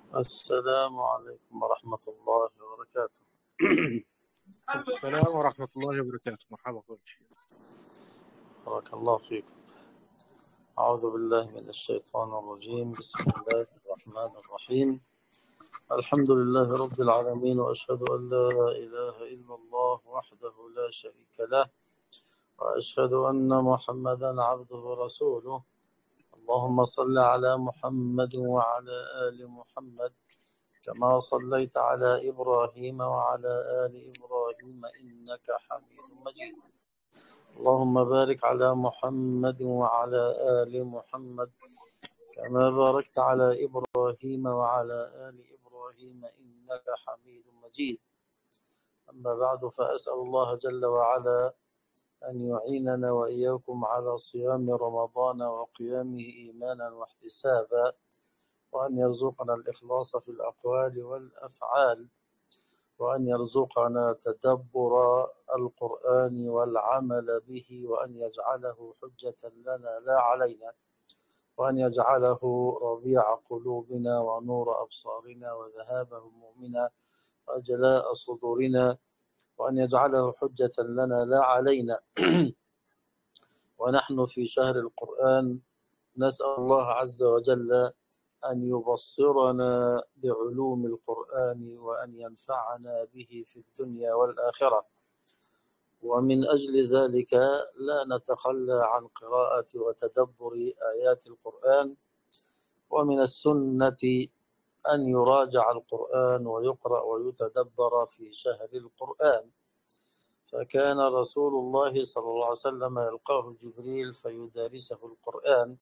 السلام عليكم ورحمة الله وبركاته. السلام ورحمة الله وبركاته. مرحبا بك. بارك الله فيكم. أعوذ بالله من الشيطان الرجيم. بسم الله الرحمن الرحيم. الحمد لله رب العالمين، وأشهد أن لا إله إلا الله وحده لا شريك له، وأشهد أن محمدا عبده ورسوله. اللهم صل على محمد وعلى آل محمد كما صليت على إبراهيم وعلى آل إبراهيم إنك حميد مجيد. اللهم بارك على محمد وعلى آل محمد كما باركت على إبراهيم وعلى آل إبراهيم إنك حميد مجيد. أما بعد، فأسأل الله جل وعلا أن يعيننا وإياكم على صيام رمضان وقيامه إيمانا واحتسابا، وأن يرزقنا الإخلاص في الأقوال والأفعال، وأن يرزقنا تدبر القرآن والعمل به، وأن يجعله حجة لنا لا علينا، وأن يجعله ربيع قلوبنا ونور أبصارنا وذهاب همومنا وجلاء صدورنا، وأن يجعله حجة لنا لا علينا. ونحن في شهر القرآن نسأل الله عز وجل أن يبصرنا بعلوم القرآن وأن ينفعنا به في الدنيا والآخرة. ومن أجل ذلك لا نتخلى عن قراءة وتدبر آيات القرآن. ومن السنة أن يراجع القرآن ويقرأ ويتدبر في شهر القرآن. فكان رسول الله صلى الله عليه وسلم يلقاه جبريل فيدارسه القرآن،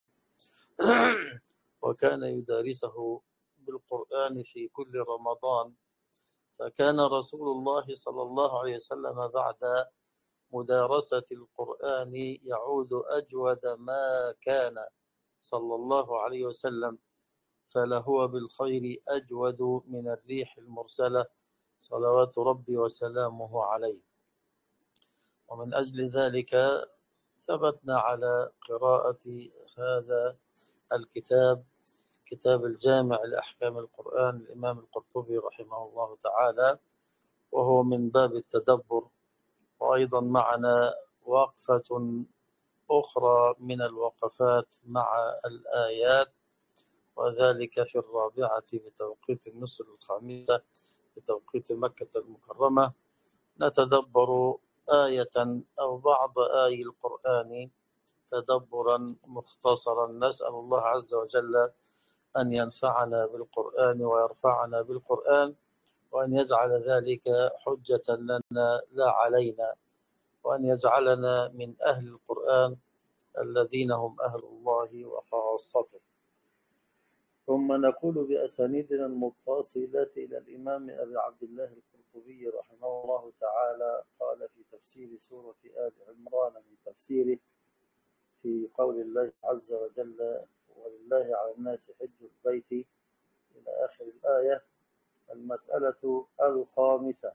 وكان يدارسه بالقرآن في كل رمضان. فكان رسول الله صلى الله عليه وسلم بعد مدارسة القرآن يعود أجود ما كان صلى الله عليه وسلم، فلهو بالخير أجود من الريح المرسلة صلوات ربي وسلامه عليه. ومن أجل ذلك ثبتنا على قراءة هذا الكتاب، كتاب الجامع لأحكام القرآن الإمام القرطبي رحمه الله تعالى، وهو من باب التدبر. وأيضا معنا وقفة أخرى من الوقفات مع الآيات، وذلك في الرابعة بتوقيت النصر الخامسة بتوقيت مكة المكرمة. نتدبر آية أو بعض آي القرآن تدبرا مختصرا. نسأل الله عز وجل أن ينفعنا بالقرآن ويرفعنا بالقرآن، وأن يجعل ذلك حجة لنا لا علينا، وأن يجعلنا من أهل القرآن الذين هم أهل الله وخاصته. ثم نقول بأسانيدنا المتصلة إلى الإمام أبي عبد الله القرطبي رحمه الله تعالى قال في تفسير سورة آل عمران من تفسيره في قول الله عز وجل: ولله على الناس حج البيت إلى آخر الآية. المسألة الخامسة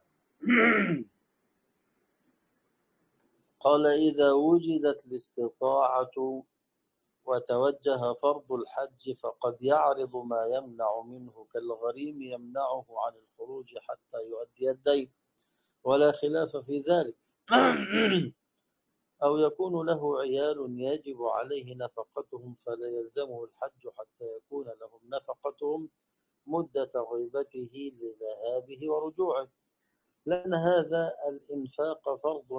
قال: إذا وجدت الاستطاعة وتوجه فرض الحج فقد يعرض ما يمنع منه، كالغريم يمنعه عن الخروج حتى يؤدي الدين، ولا خلاف في ذلك. أو يكون له عيال يجب عليه نفقتهم فلا يلزمه الحج حتى يكون لهم نفقتهم مدة غيبته لذهابه ورجوعه، لأن هذا الإنفاق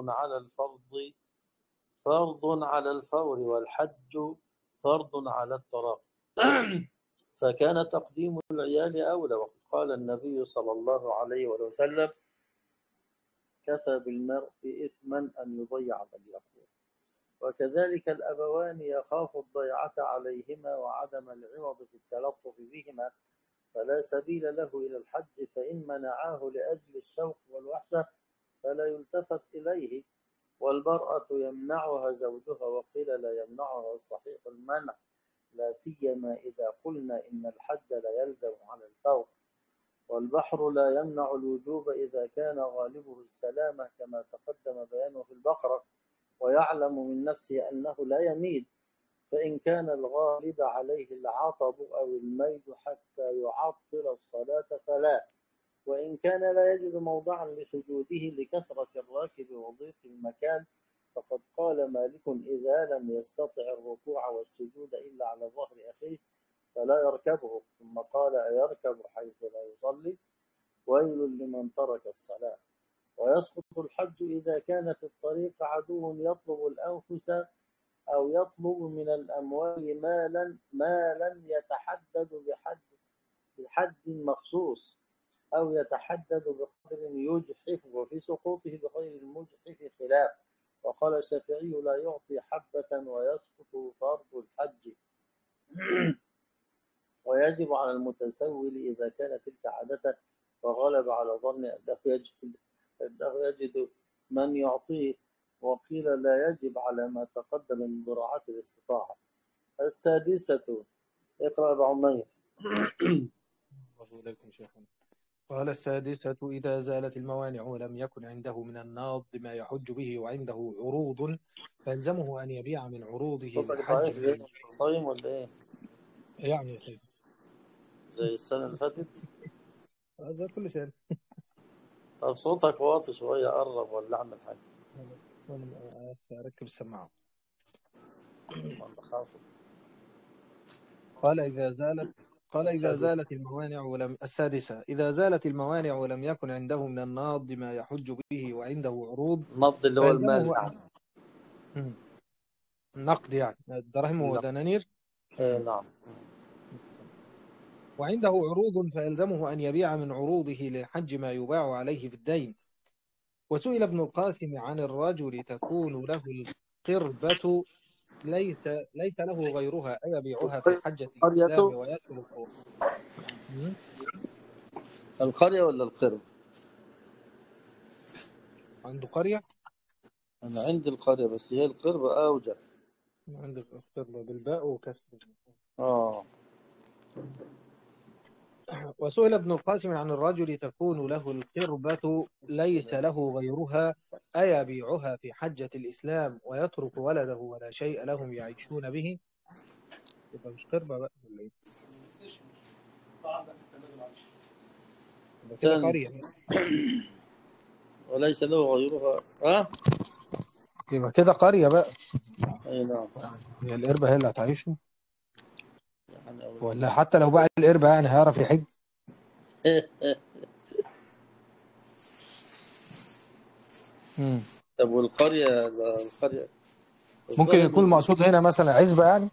فرض على الفور، والحج فرض على التراخي. فكان تقديم العيال أولى. وقد قال النبي صلى الله عليه وسلم: كفى بالمرء إثما أن يضيع بل يقول. وكذلك الأبوان يخاف الضيعة عليهما وعدم العوض في التلطف بهما، فلا سبيل له إلى الحج، فإن منعاه لأجل الشوق والوحشة فلا يلتفت إليه. والمرأة يمنعها زوجها، وقيل لا يمنعها الصحيح المنع، لا سيما إذا قلنا إن الحج لا يلزم على الفور. والبحر لا يمنع الوجوب إذا كان غالبه السلامة، كما تقدم بيانه في البقرة. ويعلم من نفسه أنه لا يميل، فإن كان الغالب عليه العطب أو الميل حتى يعطل الصلاة فلا. وإن كان لا يجد موضعا لسجوده لكثرة الراكب وضيق المكان، فقد قال مالك إذا لم يستطع الركوع والسجود إلا على ظهر أخيه فلا يركبه. ثم قال أيركب حيث لا يصلي؟ ويل لمن ترك الصلاة. ويسقط الحج إذا كان في الطريق عدو يطلب الأنفس أو يطلب من الأموال مالا يتحدد بحد مخصوص، أو يتحدد بقدر يجحف، وفي سقوطه بغير المجحف خلاف. وقال الشافعي لا يعطي حبة ويسقط فرض الحج. ويجب على المتسول إذا كان تلك عادته وغلب على ظن أنه يجد من يعطيه. وقيل لا يجب على ما تقدم من مراعاة الاستطاعة. السادسة. اقرأ أبو عمير. الله إليكم شيخنا. قال السادسة إذا زالت الموانع ولم يكن عنده من الناض ما يحج به وعنده عروض فيلزمه أن يبيع من عروضه صوتك لحج ضعيف ما ليه؟ صايم ولا إيه؟ يعني يا سيدي زي السنة اللي فاتت؟ هذا كل شيء. طب صوتك واطي شوية، قرب ولا أعمل حاجة؟ أركب السماعة. والله خافوا. قال إذا زالت السادسة. الموانع السادسة إذا زالت الموانع ولم يكن عنده من الناض ما يحج به وعنده عروض النبض اللي هو المال فيلزمه يعني. النقد يعني الدراهم النبض. ودنانير. إيه نعم. وعنده عروض فيلزمه أن يبيع من عروضه للحج ما يباع عليه في الدين. وسئل ابن القاسم عن الرجل تكون له القربة ليس له غيرها أيبيعها في حجة الإسلام القرية. ويترك. القرية ولا القرب؟ عنده قرية. أنا عندي القرية بس هي القرب أوجه. عندك القربة بالباء وكسر. آه. وسئل ابن القاسم عن الرجل تكون له القربة ليس له غيرها أيبيعها في حجة الإسلام ويترك ولده ولا شيء لهم يعيشون به. يبقى مش قربة بقى ولا إيه؟ يبقى كده ثاني. قرية. وليس له غيرها. ها؟ يبقى كده قرية بقى. أي نعم. هي القربة هي اللي هتعيشه يعني ولا حتى لو بقى القربة يعني هيعرف يحج؟ طب والقرية القرية ممكن يكون المقصود هنا مثلا عزبة يعني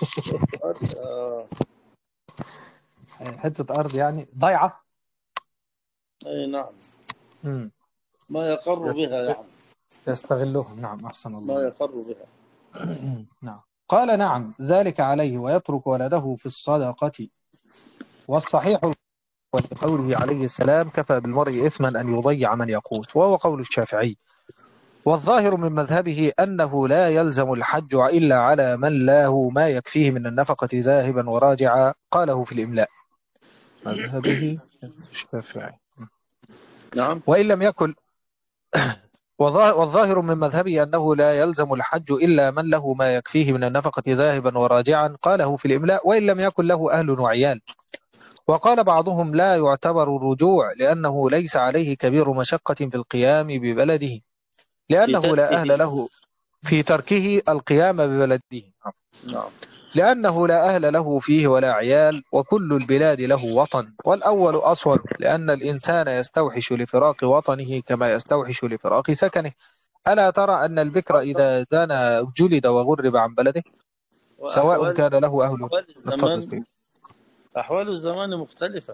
حتة أرض يعني ضيعة. أي نعم. ما يقر بها يعني. يستغلهم. نعم أحسن الله. ما يقر بها. نعم. قال نعم ذلك عليه ويترك ولده في الصدقة. والصحيح ولقوله عليه السلام كفى بالمرء إثما أن يضيع من يقوت، وهو قول الشافعي. والظاهر من مذهبه أنه لا يلزم الحج إلا على من له ما يكفيه من النفقة ذاهبا وراجعا، قاله في الإملاء. مذهبه الشافعي. نعم. وإن لم يكن والظاهر من مذهبه أنه لا يلزم الحج إلا من له ما يكفيه من النفقة ذاهبا وراجعا، قاله في الإملاء. وإن لم يكن له أهل وعيال. وقال بعضهم لا يعتبر الرجوع لأنه ليس عليه كبير مشقة في القيام ببلده، لأنه لا أهل له في تركه القيام ببلده. نعم. لأنه لا أهل له فيه ولا عيال، وكل البلاد له وطن. والأول أصوب لأن الإنسان يستوحش لفراق وطنه كما يستوحش لفراق سكنه. ألا ترى أن البكر إذا زنى جلد وغرب عن بلده سواء كان له أهل. أحوال الزمان مختلفة.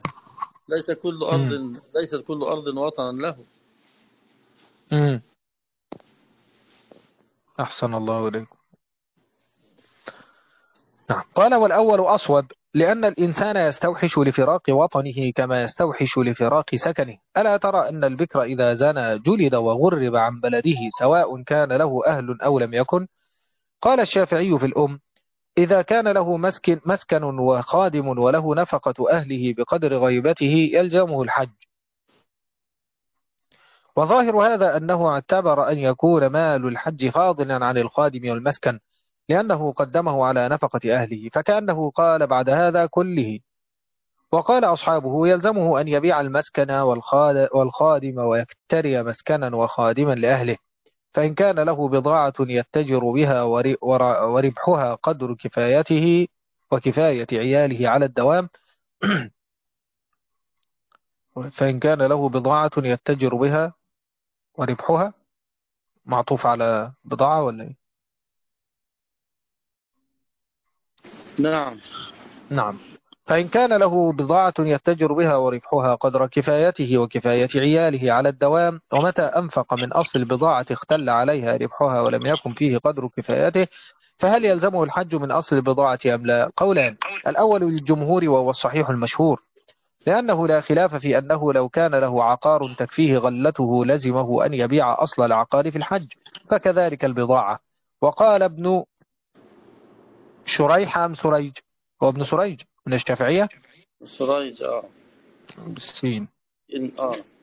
ليست كل أرض وطنا له. أحسن الله إليكم. نعم. قال والأول أصوب لأن الإنسان يستوحش لفراق وطنه كما يستوحش لفراق سكنه. ألا ترى أن البكر إذا زنى جلد وغرب عن بلده سواء كان له أهل أو لم يكن. قال الشافعي في الأم إذا كان له مسكن وخادم وله نفقة أهله بقدر غيبته يلزمه الحج. وظاهر هذا أنه اعتبر أن يكون مال الحج فاضلا عن الخادم والمسكن، لأنه قدمه على نفقة أهله، فكأنه قال بعد هذا كله. وقال أصحابه يلزمه أن يبيع المسكن والخادم ويكتري مسكنا وخادما لأهله، فإن كان له بضاعة يتجر بها وربحها قدر كفايته وكفاية عياله على الدوام فإن كان له بضاعة يتجر بها وربحها، معطوف على بضاعة ولا إيه؟ نعم. نعم. فإن كان له بضاعة يتجر بها وربحها قدر كفايته وكفاية عياله على الدوام، ومتى أنفق من أصل البضاعة اختل عليها ربحها ولم يكن فيه قدر كفايته، فهل يلزمه الحج من أصل البضاعة أم لا؟ قولان. الأول للجمهور وهو الصحيح المشهور، لأنه لا خلاف في أنه لو كان له عقار تكفيه غلته لزمه أن يبيع أصل العقار في الحج، فكذلك البضاعة. وقال ابن شريح أم سريج؟ هو ابن سريج من الشافعية سرايج بالسين. إن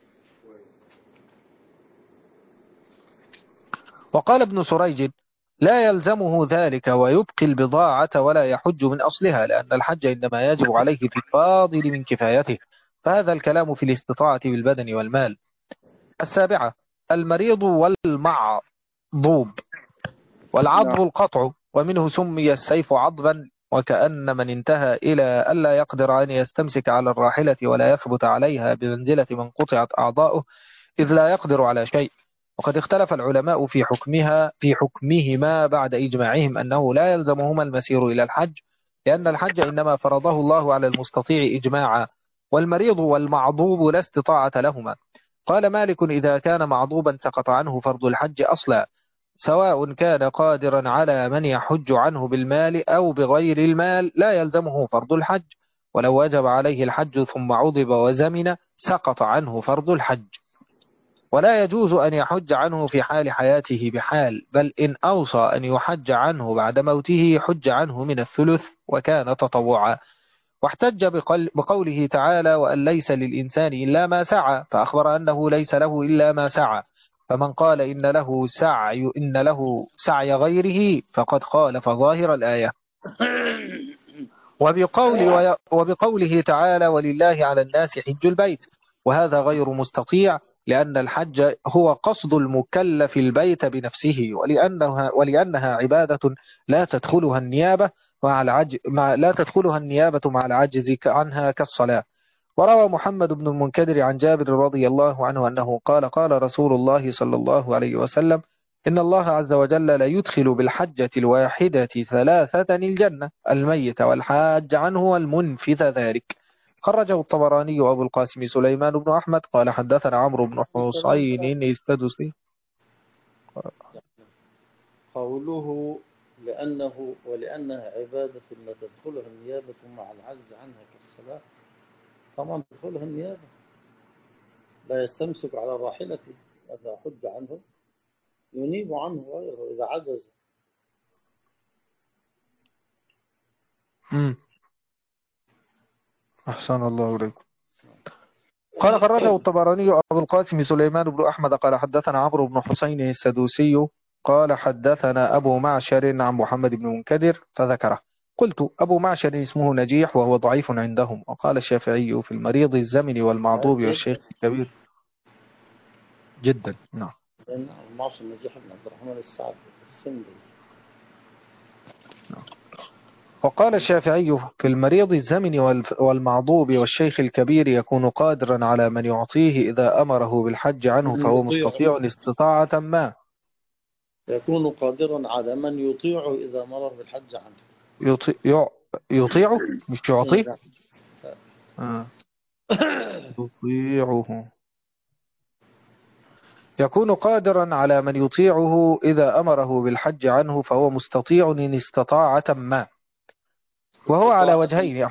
وقال ابن سريج لا يلزمه ذلك ويبقي البضاعة ولا يحج من أصلها، لأن الحج إنما يجب عليه في الفاضل من كفايته، فهذا الكلام في الاستطاعة بالبدن والمال. السابعة المريض والمعضوب. نعم. والعضب القطع، ومنه سمي السيف عضبا، وكأن من انتهى إلى ألا يقدر أن يستمسك على الراحلة ولا يثبت عليها بمنزلة من قطعت أعضاؤه، إذ لا يقدر على شيء. وقد اختلف العلماء في حكمهما بعد إجماعهم أنه لا يلزمهما المسير إلى الحج، لأن الحج إنما فرضه الله على المستطيع إجماعا، والمريض والمعضوب لا استطاعة لهما. قال مالك إذا كان معضوبا سقط عنه فرض الحج أصلا، سواء كان قادرا على من يحج عنه بالمال أو بغير المال لا يلزمه فرض الحج، ولو وجب عليه الحج ثم عضب وزمن سقط عنه فرض الحج. ولا يجوز أن يحج عنه في حال حياته بحال، بل إن أوصى أن يحج عنه بعد موته حج عنه من الثلث وكان تطوعا. واحتج بقوله تعالى وأن ليس للإنسان إلا ما سعى، فأخبر أنه ليس له إلا ما سعى، فمن قال إن له سعي غيره فقد خالف ظاهر الآية. وبقوله تعالى ولله على الناس حج البيت، وهذا غير مستطيع، لأن الحج هو قصد المكلف البيت بنفسه، ولأنها عبادة لا تدخلها النيابة مع العجز عنها كالصلاة. وروى محمد بن المنكدر عن جابر رضي الله عنه أنه قال رسول الله صلى الله عليه وسلم إن الله عز وجل لا يدخل بالحجة الواحدة ثلاثة الجنة، الميت والحاج عنه والمنفذ ذلك. خرجه الطبراني وأبو القاسم سليمان بن أحمد قال حدثنا عمرو بن حسين السدوسي. قوله ولأنها عبادة لا تدخلها النيابة مع العجز عنها كالصلاة، طبعا تدخلها النيابة، لا يستمسك على راحلته، إذا حج عنه ينيب عنه غيره إذا عجز. أحسن الله إليكم. قال خرجه الطبراني أبو القاسم سليمان بن أحمد قال حدثنا عمرو بن حسين السدوسي قال حدثنا أبو معشر عن محمد بن منكدر فذكره. قلت أبو معشر اسمه نجيح وهو ضعيف عندهم. وقال الشافعي في المريض الزمن والمعضوب والشيخ الكبير جدا. نعم. المعصر نجيح بن عبد الرحمن السعد السندي. وقال الشافعي في المريض الزمن والمعضوب والشيخ الكبير يكون قادرا على من يعطيه إذا أمره بالحج عنه فهو مستطيع استطاعة ما. يكون قادرا على من يطيعه إذا مر بالحج عنه. يطيعه مش يعطيه. يطيعه. يكون قادرا على من يطيعه إذا أمره بالحج عنه فهو مستطيع إن استطاعة ما. وهو على وجهين.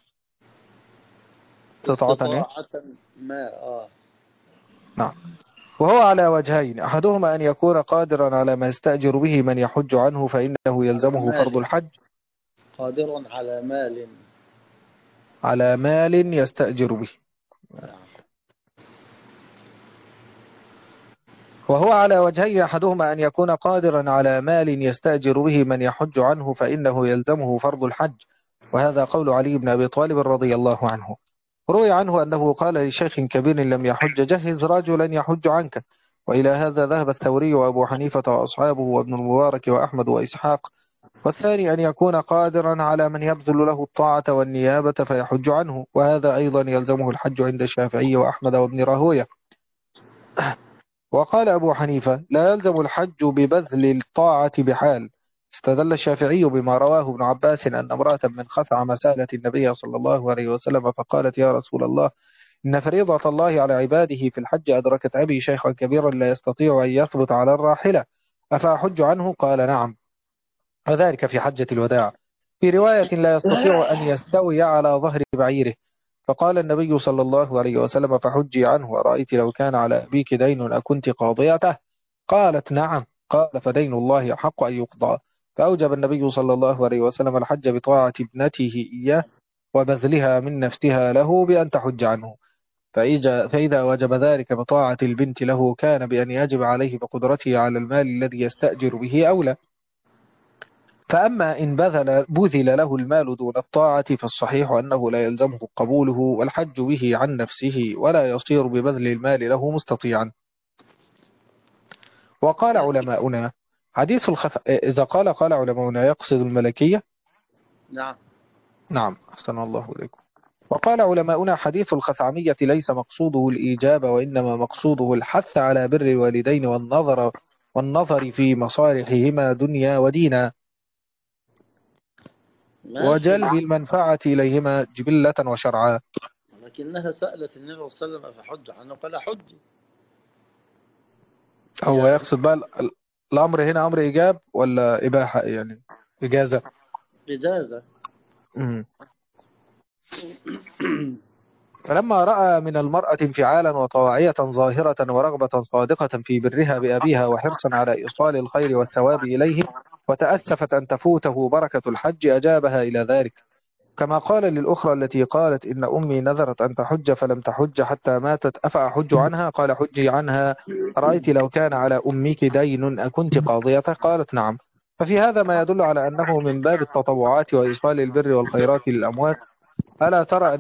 استطاعة ما. نعم. وهو على وجهين، أحدهما أن يكون قادرا على ما يستأجر به من يحج عنه فإنه يلزمه فرض الحج. قادر على مال يستأجر به. وهو على وجهين: أحدهما أن يكون قادرا على مال يستأجر به من يحج عنه فإنه يلزمه فرض الحج، وهذا قول علي بن أبي طالب رضي الله عنه. روي عنه أنه قال لشيخ كبير لم يحج: جهز رجلا يحج عنك. وإلى هذا ذهب الثوري وأبو حنيفة وأصحابه وابن المبارك وأحمد وإسحاق. والثاني أن يكون قادرا على من يبذل له الطاعة والنيابة فيحج عنه، وهذا أيضا يلزمه الحج عند الشافعي وأحمد وابن راهوية. وقال أبو حنيفة: لا يلزم الحج ببذل الطاعة بحال. استدل الشافعي بما رواه ابن عباس أن امرأة من خثعم سألت النبي صلى الله عليه وسلم فقالت: يا رسول الله، إن فريضة الله على عباده في الحج أدركت أبي شيخا كبيرا لا يستطيع أن يثبت على الراحلة، أفأحج عنه؟ قال: نعم. وذلك في حجة الوداع. في رواية: لا يستطيع أن يستوي على ظهر بعيره. فقال النبي صلى الله عليه وسلم: فحجي عنه، ورأيت لو كان على أبيك دين أكنت قاضيته؟ قالت: نعم. قال: فدين الله أحق أن يقضى. فأوجب النبي صلى الله عليه وسلم الحج بطاعة ابنته إياه وبذلها من نفسها له بأن تحج عنه. فإذا وجب ذلك بطاعة البنت له كان بأن يجب عليه بقدرته على المال الذي يستأجر به أولى. فأما إن بذل له المال دون الطاعة فالصحيح أنه لا يلزمه قبوله والحج به عن نفسه، ولا يصير ببذل المال له مستطيعا. وقال علماؤنا حديث إذا قال علماؤنا يقصد الملكية. نعم. نعم، أحسن الله إليكم. وقال علماؤنا حديث الخثعمية ليس مقصوده الإيجاب، وإنما مقصوده الحث على بر الوالدين والنظر في مصالحهما دنيا ودينا، ماشي. وجلب المنفعة إليهما جبلة وشرعا. لكنها سألت النبي صلى الله عليه وسلم فحج عنه قال حج. هو هي يقصد بقى الأمر هنا أمر إيجاب ولا إباحة، يعني إجازة؟ إجازة. مم. فلما رأى من المرأة انفعالا وطواعية ظاهرة ورغبة صادقة في برها بأبيها وحرصا على إيصال الخير والثواب إليه، وتأسفت أن تفوته بركة الحج، أجابها إلى ذلك. كما قال للأخرى التي قالت: إن أمي نذرت أن تحج فلم تحج حتى ماتت، أفأحج عنها؟ قال: حجي عنها. رأيت لو كان على أمك دين أكنت قاضيته؟ قالت: نعم. ففي هذا ما يدل على أنه من باب التطوعات وإيصال البر والخيرات للأموات. ألا ترى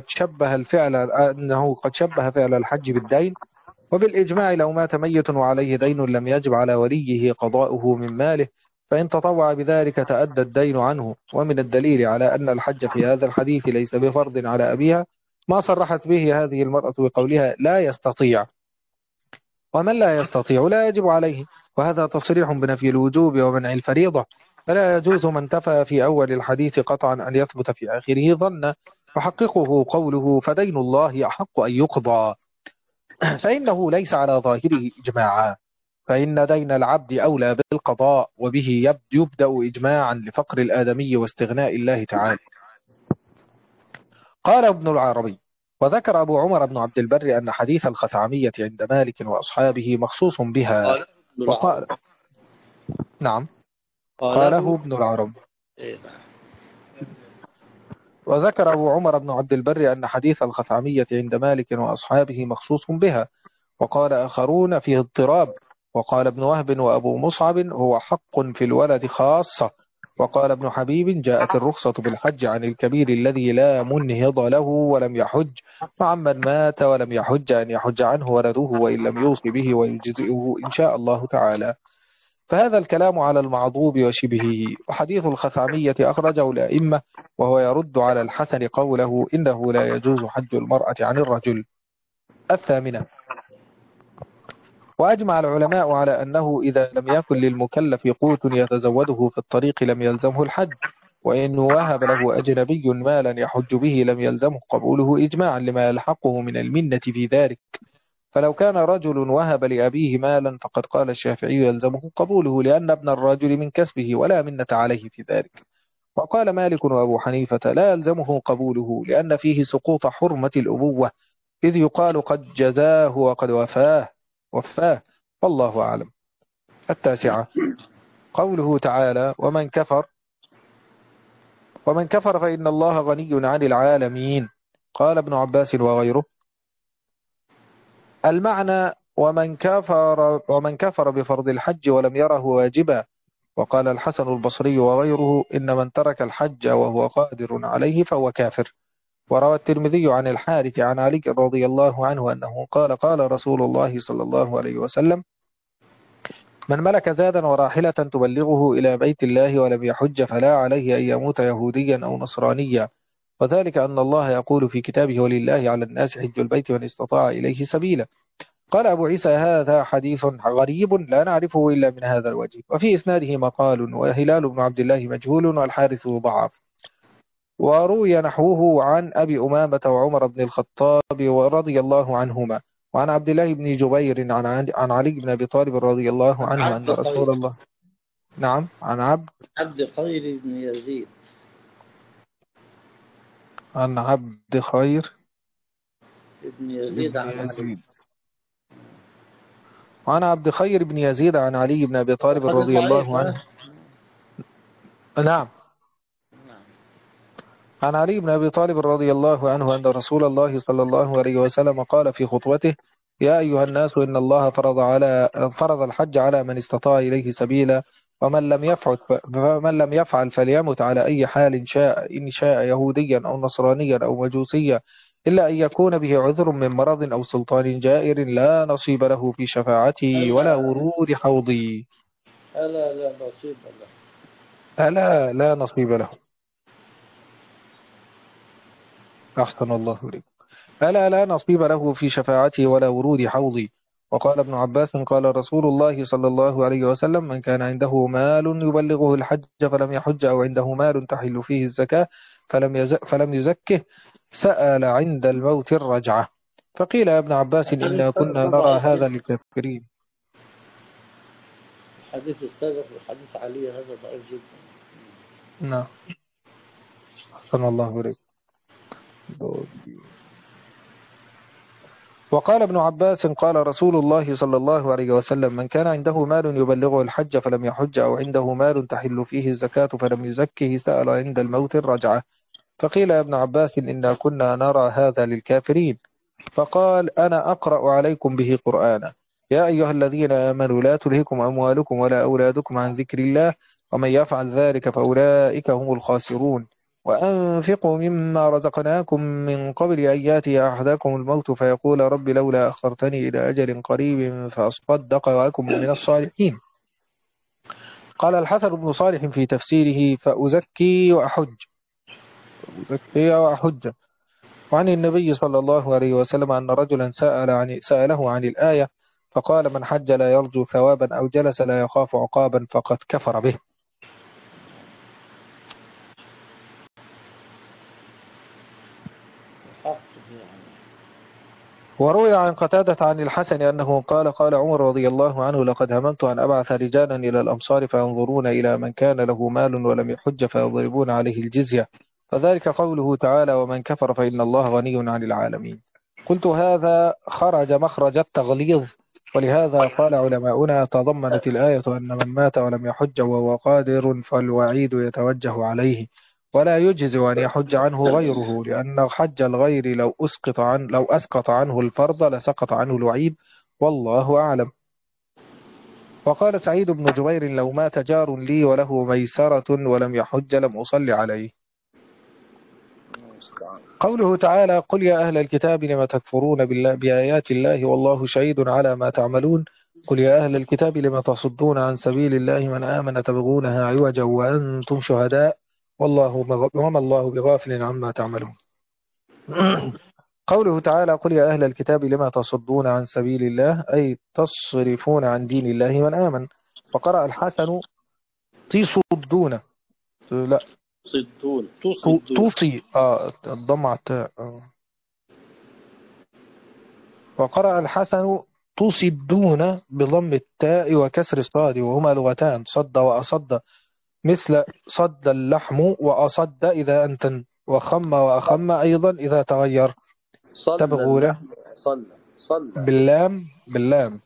أنه قد شبه فعل الحج بالدين؟ وبالإجماع لو مات ميت وعليه دين لم يجب على وليه قضاؤه من ماله، فإن تطوع بذلك تأدى الدين عنه. ومن الدليل على أن الحج في هذا الحديث ليس بفرض على أبيها ما صرحت به هذه المرأة بقولها: لا يستطيع. ومن لا يستطيع لا يجب عليه، وهذا تصريح بنفي الوجوب ومنع الفريضة. فلا يجوز من تفى في أول الحديث قطعا أن يثبت في آخره ظنا، وحققه قوله: فدين الله أحق أن يقضى، فإنه ليس على ظاهره إجماعا، فإن دين العبد أولى بالقضاء، وبه يبدأ إجماعا لفقر الآدمي واستغناء الله تعالى. قال ابن العربي: وذكر أبو عمر بن عبد البر أن حديث الخثعمية عند مالك وأصحابه مخصوص بها. قال ابن وقال: العربي. نعم، قاله قاله. ابن العربي. إيه نعم. وذكر أبو عمر بن عبد البر أن حديث الخثعمية عند مالك وأصحابه مخصوص بها. وقال آخرون فيه اضطراب. وقال ابن وهب وأبو مصعب: هو حق في الولد خاصة. وقال ابن حبيب: جاءت الرخصة بالحج عن الكبير الذي لا منهض له ولم يحج، وعمن مات ولم يحج أن يحج عنه ولده وإن لم يوصي به ويجزئه إن شاء الله تعالى. فهذا الكلام على المعضوب وشبهه. وحديث الخثعمية أخرجه الأئمة، وهو يرد على الحسن قوله: إنه لا يجوز حج المرأة عن الرجل. الثامنة: وأجمع العلماء على أنه إذا لم يكن للمكلف قوت يتزوده في الطريق لم يلزمه الحج، وإن وهب له أجنبي مالا يحج به لم يلزمه قبوله إجماعا لما يلحقه من المنة في ذلك. فلو كان رجل وهب لأبيه مالا فقد قال الشافعي يلزمه قبوله، لأن ابن الرجل من كسبه ولا منة عليه في ذلك. وقال مالك وأبو حنيفة: لا يلزمه قبوله، لأن فيه سقوط حرمة الأبوة، إذ يقال قد جزاه وقد وفاه. والله أعلم. التاسعة: قوله تعالى: ومن كفر فإن الله غني عن العالمين. قال ابن عباس وغيره: المعنى ومن كفر بفرض الحج ولم يره واجبا. وقال الحسن البصري وغيره إن من ترك الحج وهو قادر عليه فهو كافر. وروى الترمذي عن الحارث عن علي رضي الله عنه أنه قال قال رسول الله صلى الله عليه وسلم: من ملك زادا وراحلة تبلغه إلى بيت الله ولم يحج فلا عليه أن يموت يهوديا أو نصرانيا، وذلك أن الله يقول في كتابه: ولله على الناس حج البيت من استطاع إليه سبيلا. قال أبو عيسى: هذا حديث غريب لا نعرفه إلا من هذا الوجه، وفي إسناده مقال، وهلال بن عبد الله مجهول، والحارث ضعف. وروي نحوه عن أبي أمامة وعمر بن الخطاب رضي الله عنهما، وعن عبد الله بن جبير عن علي بن أبي طالب رضي الله عن عنه أن عبد رسول خير. الله. نعم، عن عبد خير بن يزيد. عبد خير ابن يزيد بن عن علي. يزيد. وعن عبد خير بن يزيد عن علي بن أبي طالب وهذا رضي ضعيف الله عنه. ها؟ نعم، نعم. عن علي بن أبي طالب رضي الله عنه أن رسول الله صلى الله عليه وسلم قال في خطبته: يا أيها الناس إن الله فرض الحج على من استطاع إليه سبيلا، ومن لم يفعل فليمت على أي حال شاء، إن شاء يهوديا أو نصرانيا أو مجوسيا، إلا أن يكون به عذر من مرض أو سلطان جائر لا نصيب له في شفاعتي ولا ألا ورود حوضي. ألا لا نصيب له. ألا لا نصيب له. أحسن الله إليك. ألا لا نصيب له في شفاعته ولا ورود حوضي. وقال ابن عباس قال رسول الله صلى الله عليه وسلم: من كان عنده مال يبلغه الحج فلم يحج، أو عنده مال تحل فيه الزكاة فلم يزكه، سأل عند الموت الرجعة. فقيل يا ابن عباس الحديث إنا السابق كنا ده نرى ضعيف هذا جدا. للكافرين. الحديث السابق وحديث علي هذا ضعيف جدا. نعم، أحسن الله إليك. وقال ابن عباس قال رسول الله صلى الله عليه وسلم: من كان عنده مال يبلغه الحج فلم يحج، أو عنده مال تحل فيه الزكاة فلم يزكه، سأل عند الموت الرجعة. فقيل يا ابن عباس إنا كنا نرى هذا للكافرين. فقال: أنا أقرأ عليكم به قرآنا. يا أيها الذين آمنوا لا تلهكم أموالكم ولا أولادكم عن ذكر الله، ومن يفعل ذلك فأولئك هم الخاسرون. وأنفقوا مما رزقناكم من قبل أن يأتي أحدكم الموت فيقول: رب لولا أخرتني إلى أجل قريب فأصدق وأكن من الصالحين. قال الحسن بن صالح في تفسيره: فأزكي وأحج. وعن النبي صلى الله عليه وسلم أن رجلا سأله عن الآية فقال: من حج لا يرجو ثوابا أو جلس لا يخاف عقابا فقد كفر به. الحق يعني. وروي عن قتادة عن الحسن أنه قال: قال عمر رضي الله عنه: لقد هممت أن أبعث رجالا إلى الأمصار فينظرون إلى من كان له مال ولم يحج فيضربون عليه الجزية، فذلك قوله تعالى: ومن كفر فإن الله غني عن العالمين. قلت: هذا خرج مخرج التغليظ، ولهذا قال علماؤنا: تضمنت الآية أن من مات ولم يحج وهو قادر فالوعيد يتوجه عليه، ولا يجز أن يحج عنه غيره، لأن حج الغير لو أسقط عنه الفرض لسقط عنه الوعيد، والله أعلم. وقال سعيد بن جبير: لو مات جار لي وله ميسرة ولم يحج لم أصل عليه. قوله تعالى: قل يا أهل الكتاب لم تكفرون بآيات الله والله شهيد على ما تعملون. قل يا أهل الكتاب لم تصدون عن سبيل الله من آمن تبغونها عوجا وأنتم شهداء وما الله بغافل عما تعملون. قوله تعالى: قل يا أهل الكتاب لما تصدون عن سبيل الله، أي تصرفون عن دين الله من آمن. وقرأ الحسن: تصدون. لا، تصدون. توصي الضم على التاء. وقرأ الحسن: تصدون بضم التاء وكسر الصاد، وهما لغتان: صد وأصد، مثل صد اللحم وأصد إذا أنتن، وخم وأخم أيضا إذا تغير. صلى تبغون اللحم. صلى باللام.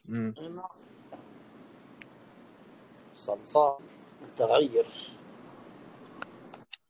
صلصال متغير.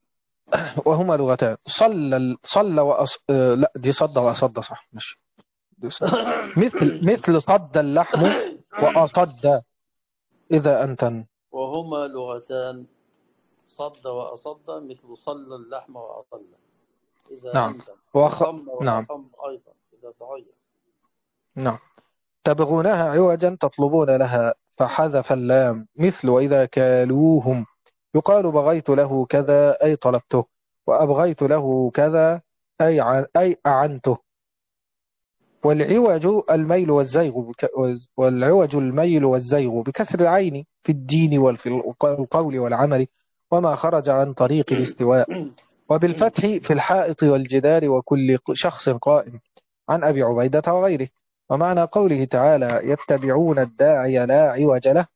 وهما لغتان: لا دي صد وأصد، صح، ماشي. مثل صد اللحم وأصد إذا أنتن. وهما لغتان، صد وأصد، مثل صل اللحم وأطل إذا نعم. أنت، وخ... وصم نعم. وأخم أيضا إذا تغير. نعم. تبغونها عوجا تطلبون لها، فحذف اللام، مثل وإذا كالوهم يقال بغيت له كذا أي طلبته، وأبغيت له كذا أي أعنته. والعوج الميل والزيغ والعوج الميل والزيغ بكسر العين في الدين وفي القول والعمل، وما خرج عن طريق الاستواء. وبالفتح في الحائط والجدار وكل شخص قائم، عن أبي عبيدة وغيره. ومعنى قوله تعالى يتبعون الداعي لا عوج له،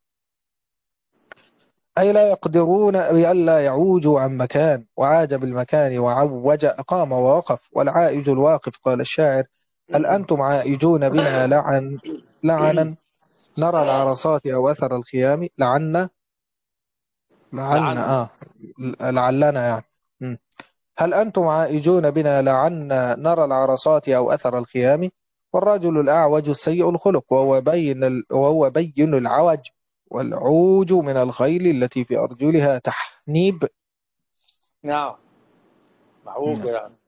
أي لا يقدرون بألا يعوجوا عن مكان، وعاج بالمكان وعوج أقام ووقف. والعائج الواقف. قال الشاعر هل أنتم عائجون بنا لعنا نرى العرصات أو أثر الخيام. لعنا. لعلنا يعني. م. هل أنتم عائجون بنا لعنا نرى العرصات أو أثر الخيام. والرجل الأعوج السيء الخلق، وهو بين العوج. والعوج من الخيل التي في أرجلها تحنيب. نعم، معوج نعم. يعني.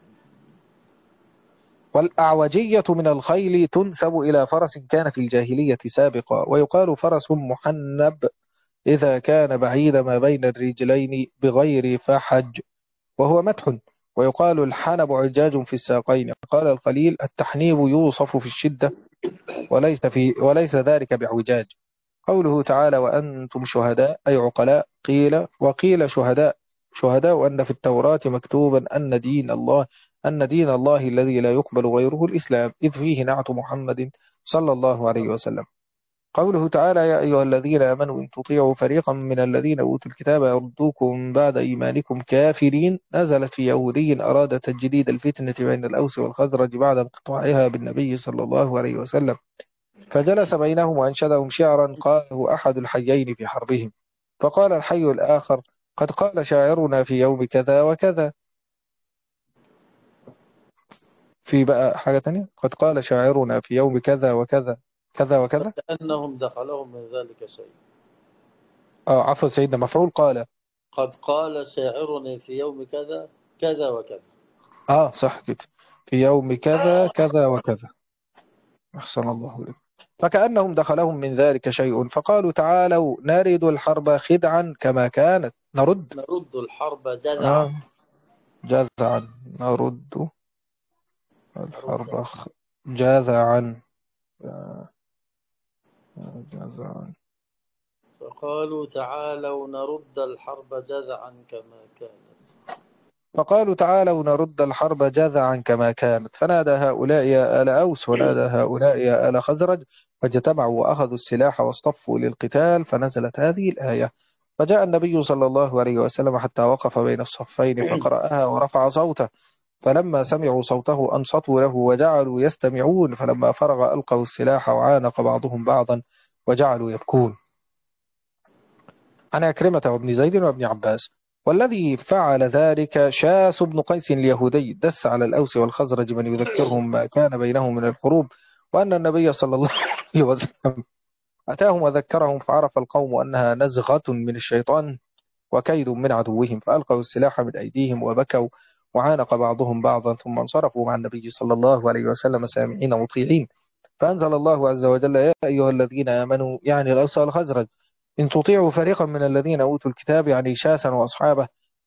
والأعوجية من الخيل تنسب إلى فرس كان في الجاهلية سابقا، ويقال فرس محنب إذا كان بعيد ما بين الرجلين بغير فحج، وهو مدح. ويقال الحنب عجاج في الساقين. قال الخليل التحنيب يوصف في الشدة وليس ذلك باعوجاج. قوله تعالى وأنتم شهداء أي عقلاء. وقيل شهداء أن في التوراة مكتوبا أن دين الله الذي لا يقبل غيره الإسلام، إذ فيه نعت محمد صلى الله عليه وسلم. قوله تعالى يا أيها الذين آمنوا إن تطيعوا فريقا من الذين أوتوا الكتاب يردوكم بعد إيمانكم كافرين، نزلت في يهودي أراد تجديد الفتنة بين الأوس والخزرج بعد انقطاعها بالنبي صلى الله عليه وسلم، فجلس بينهم وأنشدهم شعرا قاله أحد الحيين في حربهم. فقال الحي الآخر قد قال شاعرنا في يوم كذا وكذا. في بقى حاجة تانية قد قال شاعرنا في يوم كذا وكذا كذا وكذا. فكأنهم دخلهم من ذلك شيء. عفوا سيدنا مفعول قال. قد قال شاعرني في يوم كذا كذا وكذا. صح كده. في يوم كذا كذا وكذا. أحسن الله لك. فكأنهم دخلهم من ذلك شيء، فقالوا تعالوا نرد الحرب خدعا كما كانت. نرد الحرب جذعا. آه جذعا. نرد نرد. الحرب جذعا. جذعا. فقالوا تعالوا نرد الحرب جذعا كما كانت. فقالوا تعالوا نرد الحرب جذعا كما كانت، فنادى هؤلاء يا آل أوس ونادى هؤلاء يا آل خزرج، فاجتمعوا وأخذوا السلاح واصطفوا للقتال، فنزلت هذه الآية. فجاء النبي صلى الله عليه وسلم حتى وقف بين الصفين فقرأها ورفع صوته، فلما سمعوا صوته أنصتوا له وجعلوا يستمعون، فلما فرغ ألقوا السلاح وعانق بعضهم بعضا وجعلوا يبكون. عن عكرمة وابن زيد وابن عباس. والذي فعل ذلك شاس بن قيس اليهودي دس على الأوس والخزرج من يذكرهم ما كان بينهم من الحروب، وأن النبي صلى الله عليه وسلم أتاهم وذكرهم، فعرف القوم أنها نزغة من الشيطان وكيد من عدوهم، فألقوا السلاح من أيديهم وبكوا، وعانق بعضهم بعضا، ثم انصرفوا مع النبي صلى الله عليه وسلم سامعين مطيعين. فأنزل الله عز وجل يا أيها الذين آمنوا، يعني الأوس والخزرج، إن تطيعوا فريقا من الذين أوتوا الكتاب، يعني شاسا وأصحابه،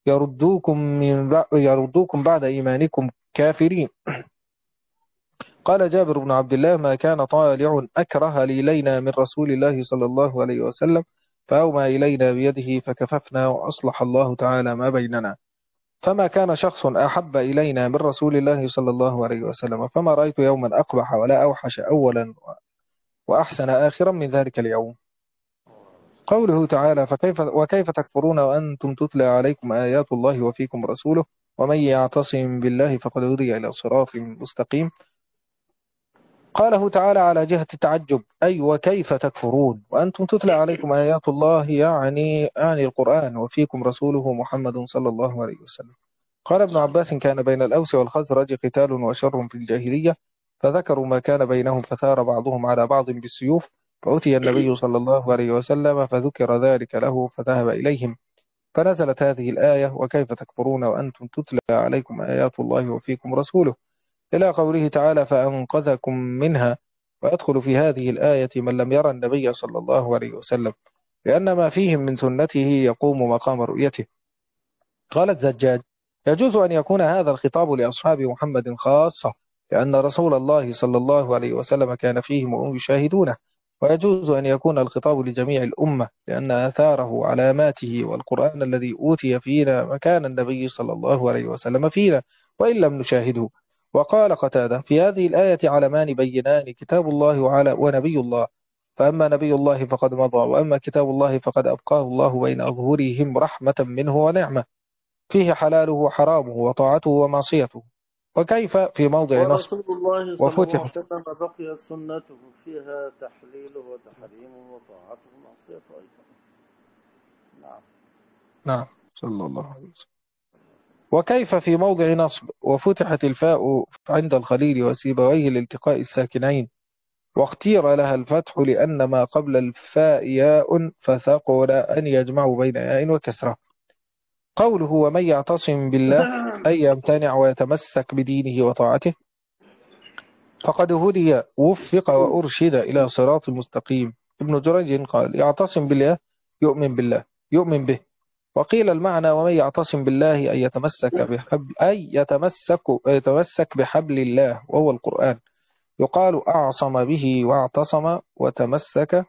يردوكم بعد إيمانكم كافرين. قال جابر بن عبد الله ما كان طالع أكره ليلينا من رسول الله صلى الله عليه وسلم، فأومى إلينا بيده فكففنا وأصلح الله تعالى ما بيننا. فما كان شخص أحب إلينا من رسول الله صلى الله عليه وسلم، فما رأيت يوما أقبح ولا أوحش أولا وأحسن آخرا من ذلك اليوم. قوله تعالى وكيف تكفرون وأنتم تتلى عليكم آيات الله وفيكم رسوله ومن يعتصم بالله فقد هدي إلى صراط مستقيم. قاله تعالى على جهة التعجب، أي وكيف تكفرون وأنتم تتلى عليكم آيات الله، يعني القرآن، وفيكم رسوله محمد صلى الله عليه وسلم. قال ابن عباس كان بين الأوس والخزرج قتال وشر في الجاهلية، فذكروا ما كان بينهم فثار بعضهم على بعض بالسيوف، فأتي النبي صلى الله عليه وسلم فذكر ذلك له فذهب إليهم، فنزلت هذه الآية: وكيف تكفرون وأنتم تتلى عليكم آيات الله وفيكم رسوله، إلى قوله تعالى: فأنقذكم منها. ويدخل في هذه الآية من لم يرى النبي صلى الله عليه وسلم، لأن ما فيهم من سنته يقوم مقام رؤيته. قال الزجاج: يجوز أن يكون هذا الخطاب لأصحاب محمد خاصة، لأن رسول الله صلى الله عليه وسلم كان فيهم وهم يشاهدونه، ويجوز أن يكون الخطاب لجميع الأمة، لأن آثاره وعلاماته والقرآن الذي أوتي فينا مكان النبي صلى الله عليه وسلم فينا وإن لم نشاهده. وقال قتادة: في هذه الآية علمان بينان: كتاب الله ونبي الله، فأما نبي الله فقد مضى، وأما كتاب الله فقد أبقاه الله بين أظهرهم رحمة منه ونعمة، فيه حلاله وحرامه وطاعته ومعصيته. وكيف في موضع نصب ورسول الله صلى الله عليه وفتحت. وسلم بقيت سنته فيها تحليله وتحريمه وطاعته ومعصيته أيضا. نعم. نعم، صلى الله عليه وسلم. وكيف في موضع نصب وفتحت الفاء عند الخليل وسيبويه لالتقاء الساكنين، واختير لها الفتح لأن ما قبل الفاء ياء، فثقل أن يجمع بين ياء وكسرة. قوله: ومن يعتصم بالله، أي يمتنع ويتمسك بدينه وطاعته، فقد هدي وفق وأرشد إلى صراط مستقيم. ابن جريج قال: يعتصم بالله يؤمن بالله يؤمن به. وقيل المعنى: ومن يعتصم بالله أي يتمسك بحبل الله وهو القرآن. يقال: أعصم به واعتصم وتمسك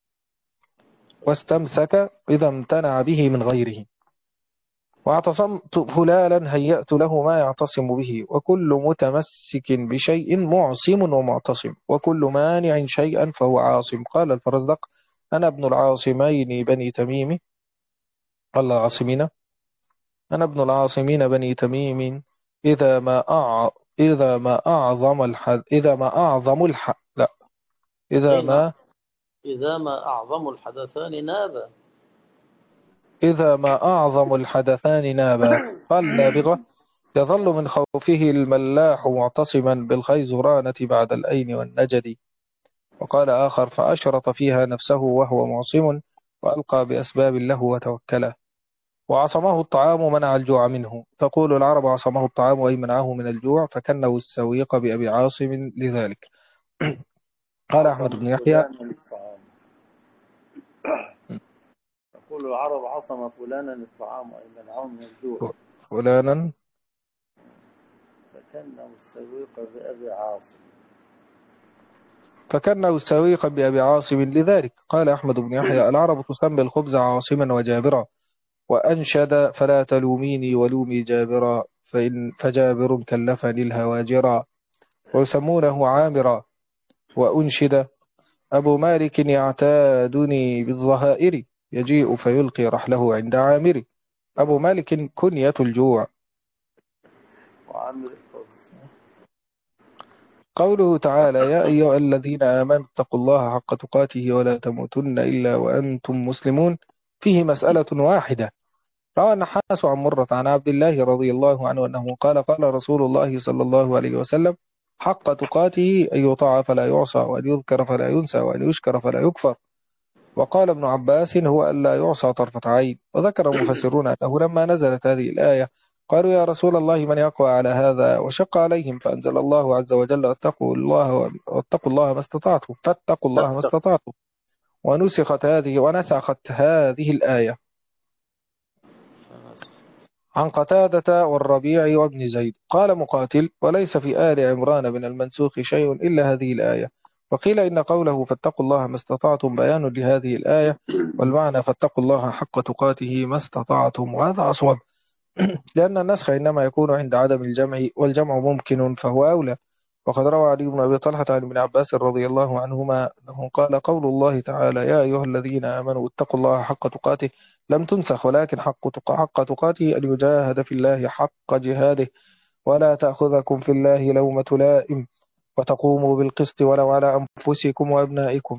واستمسك إذا امتنع به من غيره. واعتصمت فلانا هيأت له ما يعتصم به، وكل متمسك بشيء معصم ومعتصم، وكل مانع شيئا فهو عاصم. قال الفرزدق: أنا ابن العاصمين بني تميم. قال العاصمين: أنا ابن العاصمين بني تميم. إذا ما أع... إذا ما أعظم الحد إذا ما أعظم الح لا إذا أي نعم. ما إذا ما أعظم الحدثان نابا. إذا ما أعظم الحدثان نابا. قال النابغة: يظل من خوفه الملاح معتصما بالخيزرانة بعد الأين والنجد. وقال آخر: فأشرط فيها نفسه وهو معصم، وألقى بأسباب له وتوكله. وعصمه الطعام منع الجوع منه. تقول العرب: عصمه الطعام أي منعه من الجوع، فكنه السويق بأبي عاصم لذلك. قال أحمد عصم بن يحيى: فلانا الطعام. يقول العرب: عصم فلانا الطعام أي منعه من الجوع. فلانا فكأنه السويق بأبي عاصم. فكنه السويق بأبي عاصم لذلك. قال أحمد بن يحيى: العرب تسمي الخبز عاصما وجابرا. وأنشد: فلا تلوميني ولومي جابرا، فجابر كلفني الهواجرا. ويسمونه عامرا. وأنشد: أبو مالك يعتادني بالظهائر، يجيء فيلقي رحله عند عامر. أبو مالك كنية الجوع. وعامل الفضل. قوله تعالى: يا أيها الذين آمنوا اتقوا الله حق تقاته ولا تموتن إلا وأنتم مسلمون، فيه مسألة واحدة. روى النحاس عن مرة عن عبد الله رضي الله عنه أنه قال: قال رسول الله صلى الله عليه وسلم: حق تقاته أن يطاع فلا يعصى، وأن يذكر فلا ينسى، وأن يشكر فلا يكفر. وقال ابن عباس: هو أن لا يعصى طرفة عين. وذكر المفسرون أنه لما نزلت هذه الآية قالوا: يا رسول الله من يقوى على هذا؟ وشق عليهم، فأنزل الله عز وجل: واتقوا الله ما استطعتم، فاتقوا الله ما استطعتم. ونسخت هذه الآية عن قتادة والربيع وابن زيد. قال مقاتل: وليس في آل عمران من المنسوخ شيء إلا هذه الآية. وقيل إن قوله فاتقوا الله ما استطعتم بيان لهذه الآية، والمعنى فاتقوا الله حق تقاته ما استطعتم، وهذا أصوب. لأن النسخ إنما يكون عند عدم الجمع، والجمع ممكن فهو أولى. وقد روى علي بن أبي طلحة عن ابن عباس رضي الله عنهما أنه قال: قول الله تعالى: يا أيها الذين آمنوا اتقوا الله حق تقاته، لم تنسخ، ولكن حق تقاته أن يجاهد في الله حق جهاده، ولا تأخذكم في الله لومة لائم، وتقوموا بالقسط ولو على أنفسكم وأبنائكم.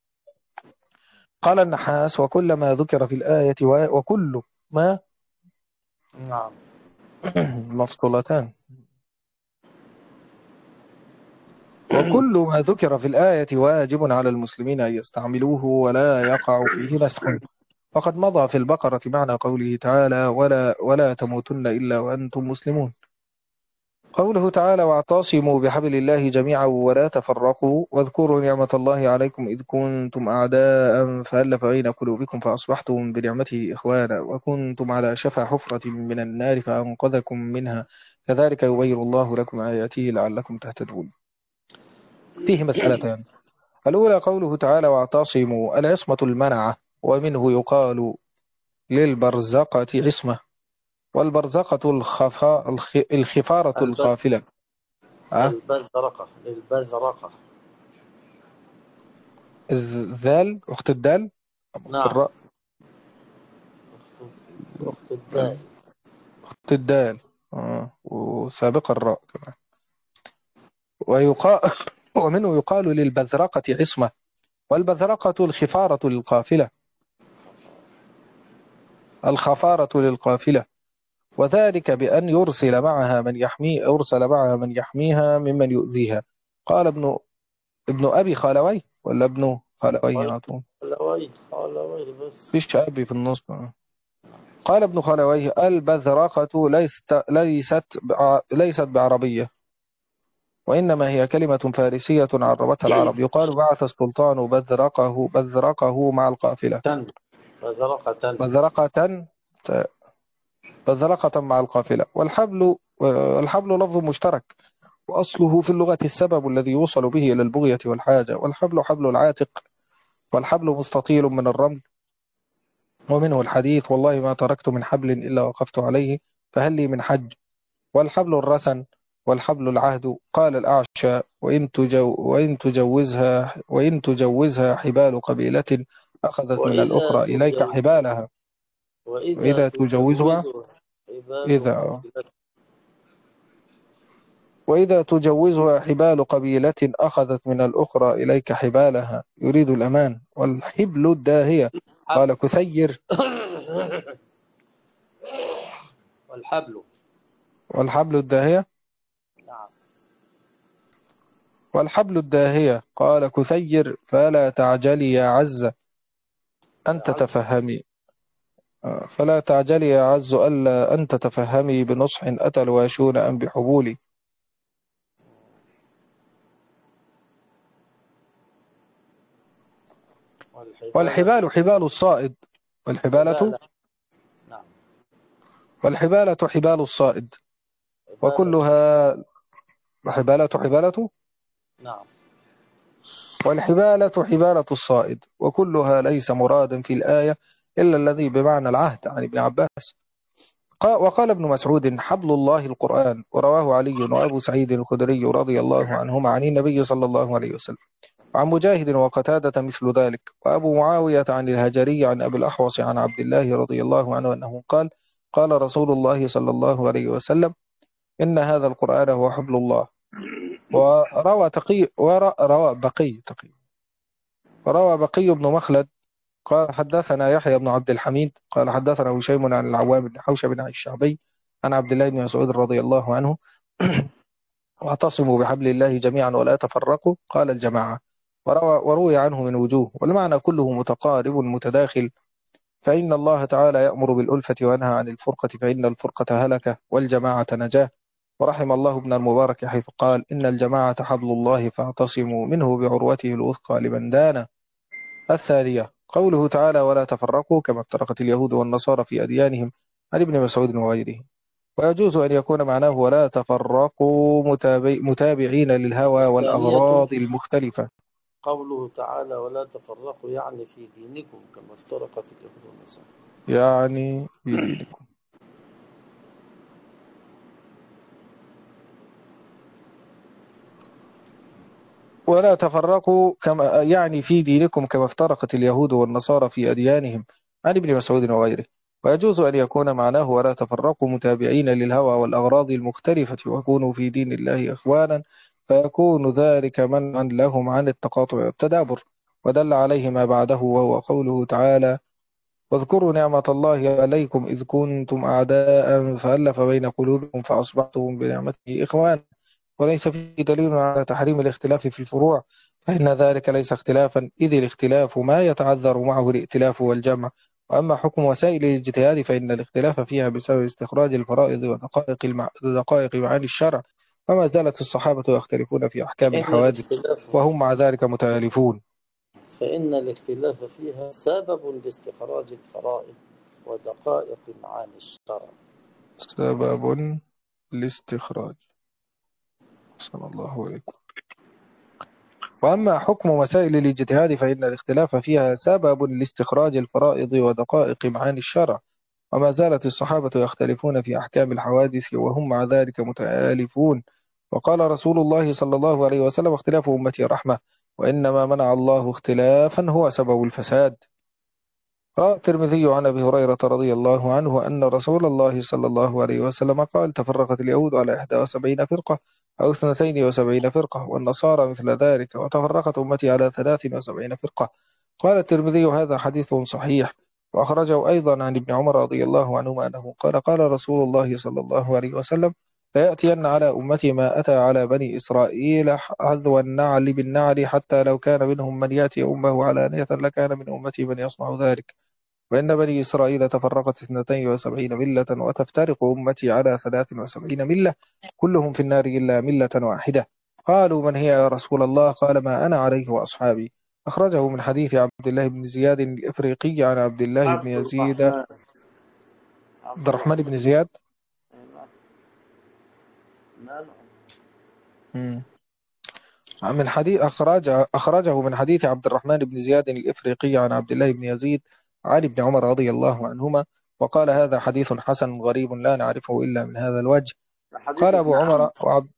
قال النحاس: وكل ما ذكر في الآية وكل ما نعم. مفصولتان. وكل ما ذكر في الآية واجب على المسلمين أن يستعملوه ولا يقع فيه نسخ. فقد مضى في البقرة معنى قوله تعالى ولا تموتن إلا وأنتم مسلمون. قوله تعالى واعتصموا بحبل الله جميعا ولا تفرقوا واذكروا نعمة الله عليكم إذ كنتم أعداء فألف بين قلوبكم فأصبحتم بنعمته إخوانا وكنتم على شفا حفرة من النار فأنقذكم منها كذلك يبين الله لكم آياته لعلكم تهتدون. فيه مسألتان. الأولى قوله تعالى واعتصموا العصمة المنعة، ومنه يقال للبرزقة عصمة، والبرزقة الخفارة القافلة. البذرقة للبذرقة. الذال أخت الدال، أخت نعم، الراء، أخت الدال. أخت الدال وسابق الراء كمان. ويقال ومنه يقال للبذرقة عصمة، والبذرقة الخفارة للقافلة، الخفارة للقافلة، وذلك بأن يرسل معها من يحميها ممن يؤذيها. قال ابن أبي خالوي ولا ابن خالويه على طول؟ خالوي بس. فيش أبي في النص. قال ابن خالويه البذرقة ليست بعربية، وإنما هي كلمة فارسية عربتها العرب. يقال بعث السلطان بذرقه مع القافلة. بذرقة. بذرقة بذرقة مع القافلة. الحبل لفظ مشترك، وأصله في اللغة السبب الذي يوصل به إلى البغية والحاجة. والحبل حبل العاتق، والحبل مستطيل من الرمل. ومنه الحديث والله ما تركت من حبل إلا وقفت عليه فهل لي من حج. والحبل الرسن، والحبل العهد. قال الأعشى وإن تجوزها حبال قبيلة أخذت من الأخرى إليك حبالها. وإذا تجوزها حبال إذا قبيلة. وإذا تجوزها حبال قبيلة أخذت من الأخرى إليك حبالها، يريد الأمان. والحبل الداهية. قال كثير والحبل. والحبل الداهية. نعم. والحبل الداهية. قال كثير فلا تعجلي يا عز أن تتفهمي. فلا تعجلي يا عز ألا أن تتفهمي بنصح أتى الواشون أم بحبولي. والحبال حبال الصائد. حبالة. نعم. والحبالة حبال الصائد وكلها حبالة. نعم. والحبالة حبالة الصائد وكلها ليس مرادا في الآية إلا الذي بمعنى العهد عن ابن عباس. وقال ابن مسعود حبل الله القرآن. ورواه علي وأبو سعيد الخدري رضي الله عنهما عن النبي صلى الله عليه وسلم. وعن مجاهد وقتادة مثل ذلك. وأبو معاوية عن الهجري عن أبي الأحوص عن عبد الله رضي الله عنه أنه قال قال رسول الله صلى الله عليه وسلم إن هذا القرآن هو حبل الله. وروى بقي بن مخلد قال حدثنا يحيى بن عبد الحميد قال حدثنا هشيم عن العوام بن حوشب عن الشعبي عن عبد الله بن مسعود رضي الله عنه واعتصموا بحبل الله جميعا ولا تفرقوا. قال الجماعة. وروي عنه من وجوه، والمعنى كله متقارب متداخل. فإن الله تعالى يأمر بالألفة وينهى عن الفرقة، فإن الفرقة هلكة والجماعة نجاة. ورحم الله ابن المبارك حيث قال إن الجماعة حبل الله فاعتصموا منه بعروته الوثقى لمن دان. الثانية قوله تعالى ولا تفرقوا كما افترقت اليهود والنصارى في أديانهم عن ابن مسعود وغيره. ويجوز أن يكون معناه ولا تفرقوا متابعين للهوى والأغراض المختلفة. قوله تعالى ولا تفرقوا يعني في دينكم كما افترقت اليهود والنصارى، يعني في دينكم. ولا تفرقوا كما يعني في دينكم كما افترقت اليهود والنصارى في أديانهم عن ابن مسعود وغيره. ويجوز أن يكون معناه ولا تفرقوا متابعين للهوى والأغراض المختلفة وكونوا في دين الله إخوانا، فيكون ذلك منعا لهم عن التقاطع والتدابر. ودل عليه ما بعده وهو قوله تعالى واذكروا نعمة الله عليكم إذ كنتم أعداء فألف بين قلوبكم فأصبحتم بنعمته إخوانا. وليس فيه دليل على تحريم الاختلاف في الفروع، فإن ذلك ليس اختلافا، إذ الاختلاف ما يتعذر معه الائتلاف والجمع. وأما حكم وسائل الاجتهاد فإن الاختلاف فيها بسبب استخراج الفرائض ودقائق معاني الشرع، وما زالت الصحابة يختلفون في أحكام إن الحوادث الاختلاف وهم مع ذلك متآلفون. فإن الاختلاف فيها سبب لاستخراج الفرائض ودقائق معاني الشرع. سبب الاستخراج. صلى الله عليكم. وأما حكم وسائل الاجتهاد فإن الاختلاف فيها سبب لاستخراج الفرائض ودقائق معاني الشرع، وما زالت الصحابة يختلفون في أحكام الحوادث وهم مع ذلك متآلفون. وقال رسول الله صلى الله عليه وسلم: اختلاف أمتي رحمة، وإنما منع الله اختلافا هو سبب الفساد. روى الترمذي عن أبي هريرة رضي الله عنه أن رسول الله صلى الله عليه وسلم قال: تفرقت اليهود على 71 فرقة أو 72 فرقة، والنصارى مثل ذلك، وتفرقت أمتي على 73 فرقة. قال الترمذي: هذا حديث صحيح. وأخرجه أيضا عن ابن عمر رضي الله عنهما أنه قال: قال رسول الله صلى الله عليه وسلم: ليأتين على أمتي ما أتى على بني إسرائيل حذو النعل بالنعل، حتى لو كان منهم من يأتي أمه علانية لكان من أمتي من يصنع ذلك. وإن بني إسرائيل تفرقت 72 ملة، وتفترق أمتي على 73 ملة، كلهم في النار إلا ملة واحدة. قالوا: من هي يا رسول الله؟ قال: ما أنا عليه وأصحابي. أخرجه من حديث عبد الله بن زياد الإفريقي عن عبد الله بن عبد يزيد. الرحمن عبد الرحمن بن زياد. نعم. مم. من حديث أخرجه من حديث عبد الرحمن بن زياد الإفريقي عن عبد الله بن يزيد عن ابن عمر رضي الله عنهما، وقال: هذا حديث حسن غريب لا نعرفه إلا من هذا الوجه. حديث قال ابن أبو عمرو، عمر وعبد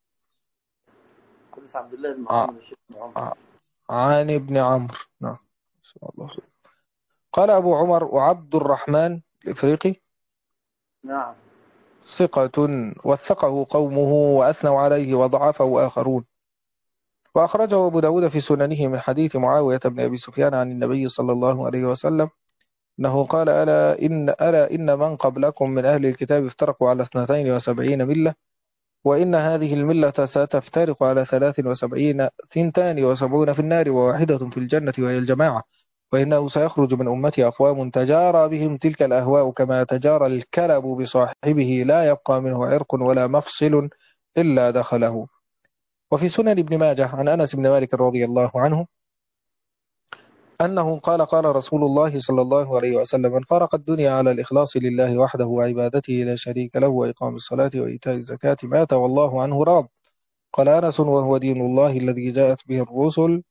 حديث عبد الله بن ع- عمرو مش ابن عمر. عن ابن عمرو. نعم. الله. قال أبو عمر: وعبد الرحمن الإفريقي نعم. ثقة، وثقه قومه وأثنوا عليه وضعفه آخرون. وأخرجه أبو داود في سننه من حديث معاوية بن أبي سفيان عن النبي صلى الله عليه وسلم أنه قال: ألا إن من قبلكم من أهل الكتاب افترقوا على 72 ملة، وإن هذه الملة ستفترق على 73، 72 في النار وواحدة في الجنة وهي الجماعة. وإنه سيخرج من أمتي أقوام تجارى بهم تلك الأهواء كما تجارى الكلب بصاحبه، لا يبقى منه عرق ولا مفصل إلا دخله. وفي سنن ابن ماجه عن أنس بن مالك رضي الله عنه أنه قال: قال رسول الله صلى الله عليه وسلم: من فارق الدنيا على الإخلاص لله وحده وعبادته لا شريك له وإقام الصلاة وإيتاء الزكاة مات والله عنه راض. قال أنس: وهو دين الله الذي جاءت به الرسل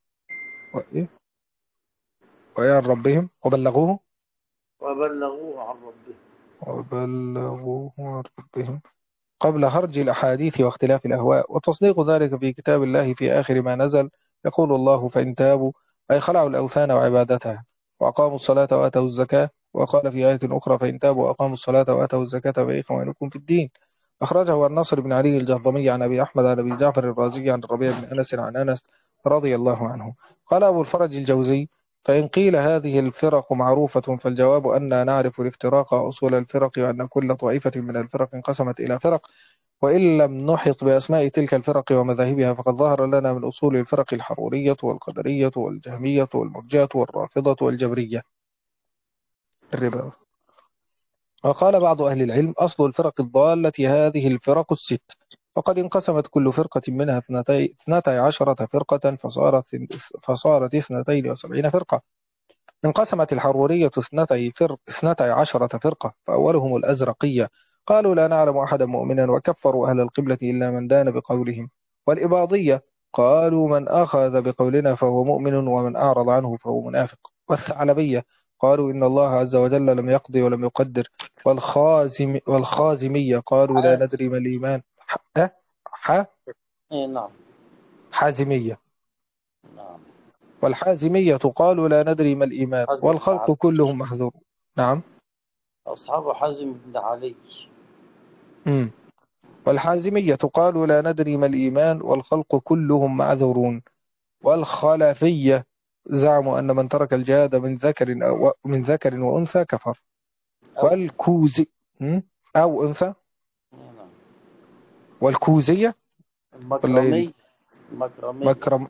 وعن ربهم وبلغوه وبلغوه عن ربه. وبلغوه عن ربهم قبل هرج الأحاديث واختلاف الأهواء، وتصديق ذلك في كتاب الله في آخر ما نزل. يقول الله: فإن تابوا أي خلعوا الأوثان وعبادتها وأقاموا الصلاة وآتوا الزكاة. وقال في آية أخرى: فإن تابوا وأقاموا الصلاة وآتوا الزكاة فإخوانكم في الدين. أخرجه النصر بن علي الجهضمي عن أبي أحمد عن أبي جعفر الرازي عن الربيع بن أنس عن أنس رضي الله عنه. قال أبو الفرج الجوزي: فإن قيل هذه الفرق معروفة فالجواب أن نعرف الافتراق أصول الفرق، وأن كل طائفة من الفرق انقسمت إلى فرق، وإن لم نحط بأسماء تلك الفرق ومذاهبها فقد ظهر لنا من أصول الفرق الحرورية والقدرية والجهمية والمرجئة والرافضة والجبرية. الربا. وقال بعض أهل العلم: أصل الفرق الضالة هذه الفرق الست، وقد انقسمت كل فرقة منها 12 فرقة فصارت 72 فرقة. انقسمت الحرورية 12 فرقة، فأولهم الأزرقية قالوا: لا نعلم أحدا مؤمنا، وكفروا أهل القبلة إلا من دان بقولهم. والإباضية قالوا: من أخذ بقولنا فهو مؤمن، ومن أعرض عنه فهو منافق. والثعلبية قالوا: إن الله عز وجل لم يقضي ولم يقدر. والخازمية قالوا: لا ندري ما الإيمان. ح... نعم. حازمية. نعم. والحازمية قالوا: لا ندري ما الإيمان، حزم بن والخلق علي. كلهم محذور. نعم. أصحاب حزم بن علي. مم. والحازمية قالوا: لا ندري ما الإيمان، والخلق كلهم معذورون. والخلفية زعموا أن من ترك الجهاد من ذكر وأنثى كفر. أو والكوزي أو أنثى. نعم. والكوزية ولا إيه دي؟ المكرمي. المكرمية.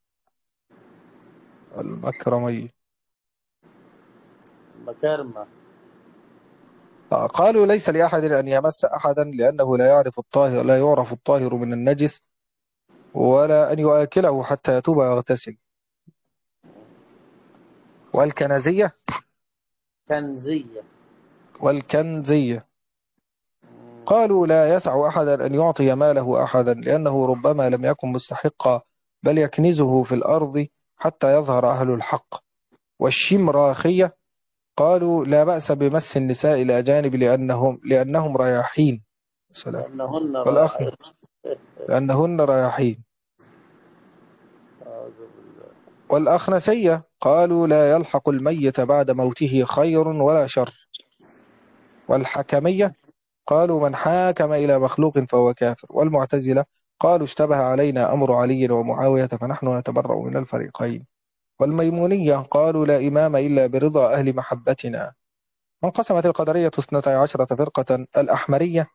المكرمية. المكارمة. قالوا ليس لأحد أن يمس أحدا لأنه لا يعرف الطاهر، لا يعرف الطاهر من النجس، ولا أن يؤكله حتى يتوب ويغتسل. والكنزية. كنزية. والكنزية قالوا لا يسع أحدا أن يعطي ماله أحدا لأنه ربما لم يكن مستحقا، بل يكنزه في الأرض حتى يظهر أهل الحق. والشمراخية قالوا لا بأس بمس النساء الأجانب لأنهم رياحين. سلام. لأنهن والأخن. رائحين. لأنهن رياحين. أعوذ بالله. والأخنسية قالوا لا يلحق الميت بعد موته خير ولا شر. والحكمية قالوا من حاكم إلى مخلوق فهو كافر. والمعتزلة قالوا اشتبه علينا أمر علي ومعاوية فنحن نتبرأ من الفريقين. والميمونية قالوا لا إمام إلا برضا أهل محبتنا. وانقسمت القدرية 12 فرقة. الأحمرية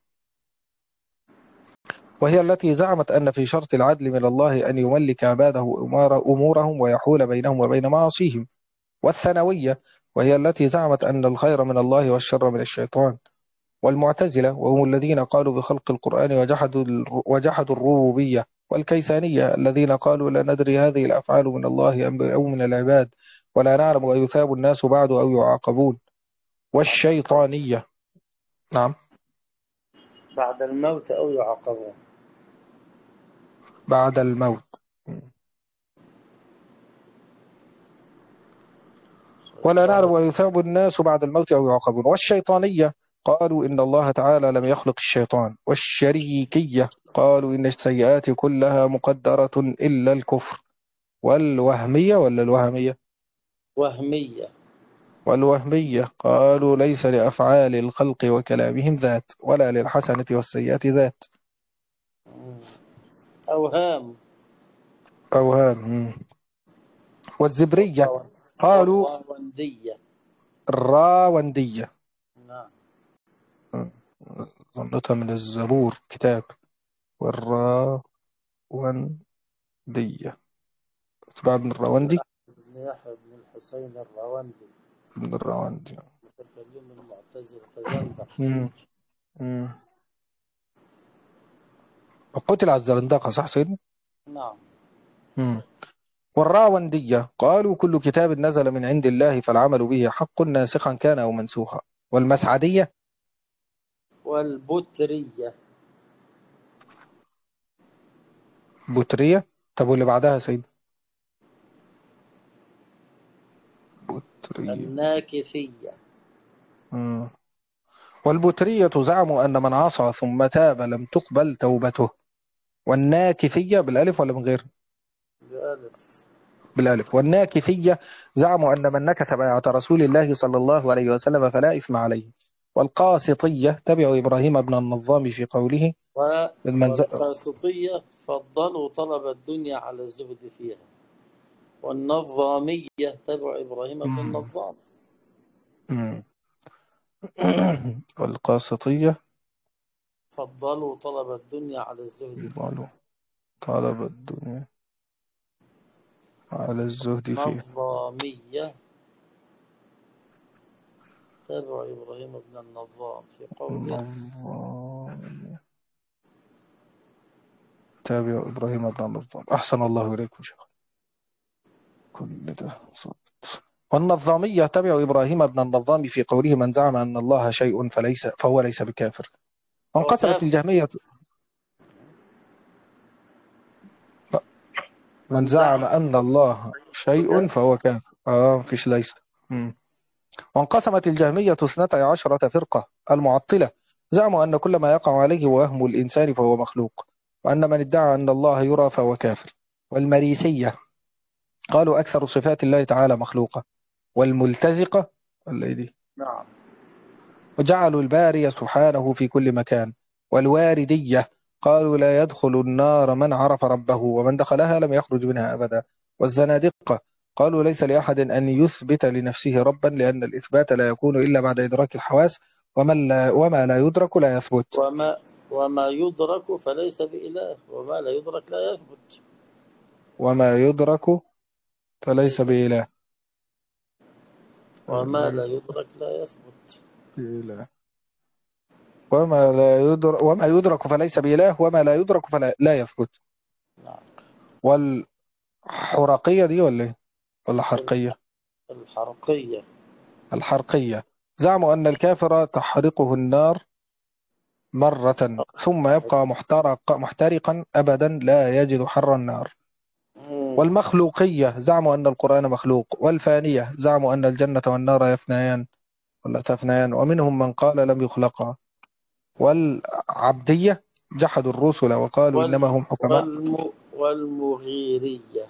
وهي التي زعمت أن في شرط العدل من الله أن يملك عباده أمورهم ويحول بينهم وبين معاصيهم. والثانوية وهي التي زعمت أن الخير من الله والشر من الشيطان. والمعتزلة وهم الذين قالوا بخلق القرآن وجحدوا الربوبية. والكيسانية الذين قالوا لا ندري هذه الأفعال من الله أو من العباد، ولا نعلم أيثاب الناس بعد أو يعاقبون. والشيطانية. نعم. بعد الموت أو يعاقبون. بعد الموت. ولا نعلم أيثاب الناس بعد الموت أو يعاقبون. والشيطانية قالوا إن الله تعالى لم يخلق الشيطان. والشريكية قالوا إن السيئات كلها مقدرة إلا الكفر. والوهمية ولا الوهمية؟ وهمية. والوهمية قالوا ليس لأفعال الخلق وكلامهم ذات، ولا للحسنة والسيئة ذات. أوهام. أوهام. والزبرية قالوا والراوندية. الراوندية. نعم. ظنتها من الزبور كتاب. والراوندية تبع ابن الراوندي. بن يحيى بن الحسين الراوندي. ابن الراوندي. متكلم المعتزلة فزندق. مم. قتل على الزرندقة صح سيدنا؟ نعم. مم. والراوندية قالوا كل كتاب نزل من عند الله فالعمل به حق ناسخا كان أو منسوخا. والمسعدية والبترية. بطرية. طب واللي بعدها سيد؟ بطرية. الناكثية. مم. والبطرية زعموا أن من عصى ثم تاب لم تقبل توبته. والناكثية بالألف ولا من غير؟ بألف. بالألف. والناكثية زعموا أن من نكث بيعة رسول الله صلى الله عليه وسلم فلا إثم عليه. والقاسطية تبعوا إبراهيم بن النظام في قوله والقاسطية فضلوا طلب الدنيا على الزهد فيها. والنظامية تبع إبراهيم بن النظام. والقاسطية فضلوا طلب الدنيا على الزهد فيها. طلب الدنيا على الزهد فيها. النظامية تبع إبراهيم بن النظام في قوله تابع إبراهيم بن النظام. أحسن الله إليكم شيخ. كل ده صوت. والنظامية تبع إبراهيم بن النظام في قوله من زعم أن الله شيء فهو ليس بكافر. وانقسمت الجهمية. من زعم أن الله شيء فهو كافر. فيش ليس. وانقسمت الجهمية 12 فرقة. المعطلة زعموا أن كل ما يقع عليه وهم الإنسان فهو مخلوق، وأن من ادعى أن الله يرى فهو كافر. والمريسية قالوا أكثر صفات الله تعالى مخلوقة. والملتزقة دي نعم. وجعلوا الباري سبحانه في كل مكان. والواردية قالوا لا يدخل النار من عرف ربه، ومن دخلها لم يخرج منها أبدا. والزنادقة قالوا ليس لأحد أن يثبت لنفسه ربا، لأن الإثبات لا يكون إلا بعد إدراك الحواس، وما لا يدرك لا يثبت. وما يدرك فليس بإله، وما لا يدرك لا يثبت. وما يدرك فليس ليس بإله. وما لا ليس يدرك لا يثبت. بإله. وما يدرك فليس بإله، وما لا يدرك فلا لا يثبت. نعم. والحرقية دي ولا ايه؟ ولا الح- حرقية؟ الحرقية. الحرقية زعموا أن الكافر تحرقه النار مرة ثم يبقى محترقا أبدا لا يجد حر النار. مم. والمخلوقية زعموا أن القرآن مخلوق. والفانية زعموا أن الجنة والنار يفنيان ولا تفنيان، ومنهم من قال لم يخلقا. والعبدية جحدوا الرسل وقالوا إنما هم حكماء. والمغيرية.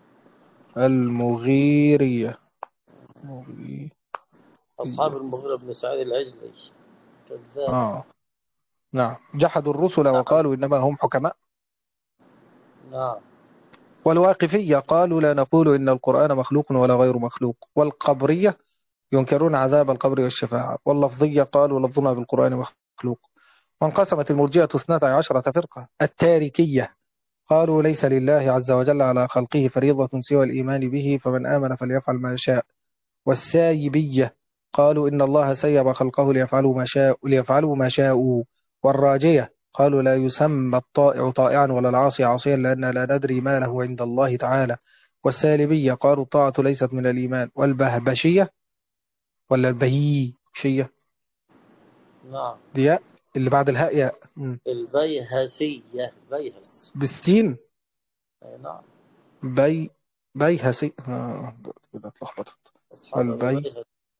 المغيرية. مغيرية. أصحاب المغيرة بن سعيد العجلي كذاب. آه نعم، جحدوا الرسل نعم. وقالوا إنما هم حكماء. نعم. والواقفية قالوا لا نقول إن القرآن مخلوق ولا غير مخلوق. والقبرية ينكرون عذاب القبر والشفاعة. واللفظية قالوا لفظنا بالقرآن مخلوق. وانقسمت المرجئة 12 فرقة. التاركية قالوا ليس لله عز وجل على خلقه فريضة سوى الإيمان به، فمن آمن فليفعل ما شاء. والسايبية قالوا إن الله سيب خلقه ليفعلوا ما شاءوا. والراجية قالوا لا يسمى الطائع طائعا ولا العاصي عاصيا لأن لا ندري ما له عند الله تعالى. والسالبية قالوا الطاعة ليست من الإيمان. والبهبشية ولا البهيشية نعم. دي اللي بعد الهاء ياء. البيهسية. بيهس. بالسين. أي نعم. بي بيهسي كده اتلخبطت. أصحاب أبي بيهس.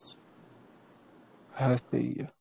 والبيهسية.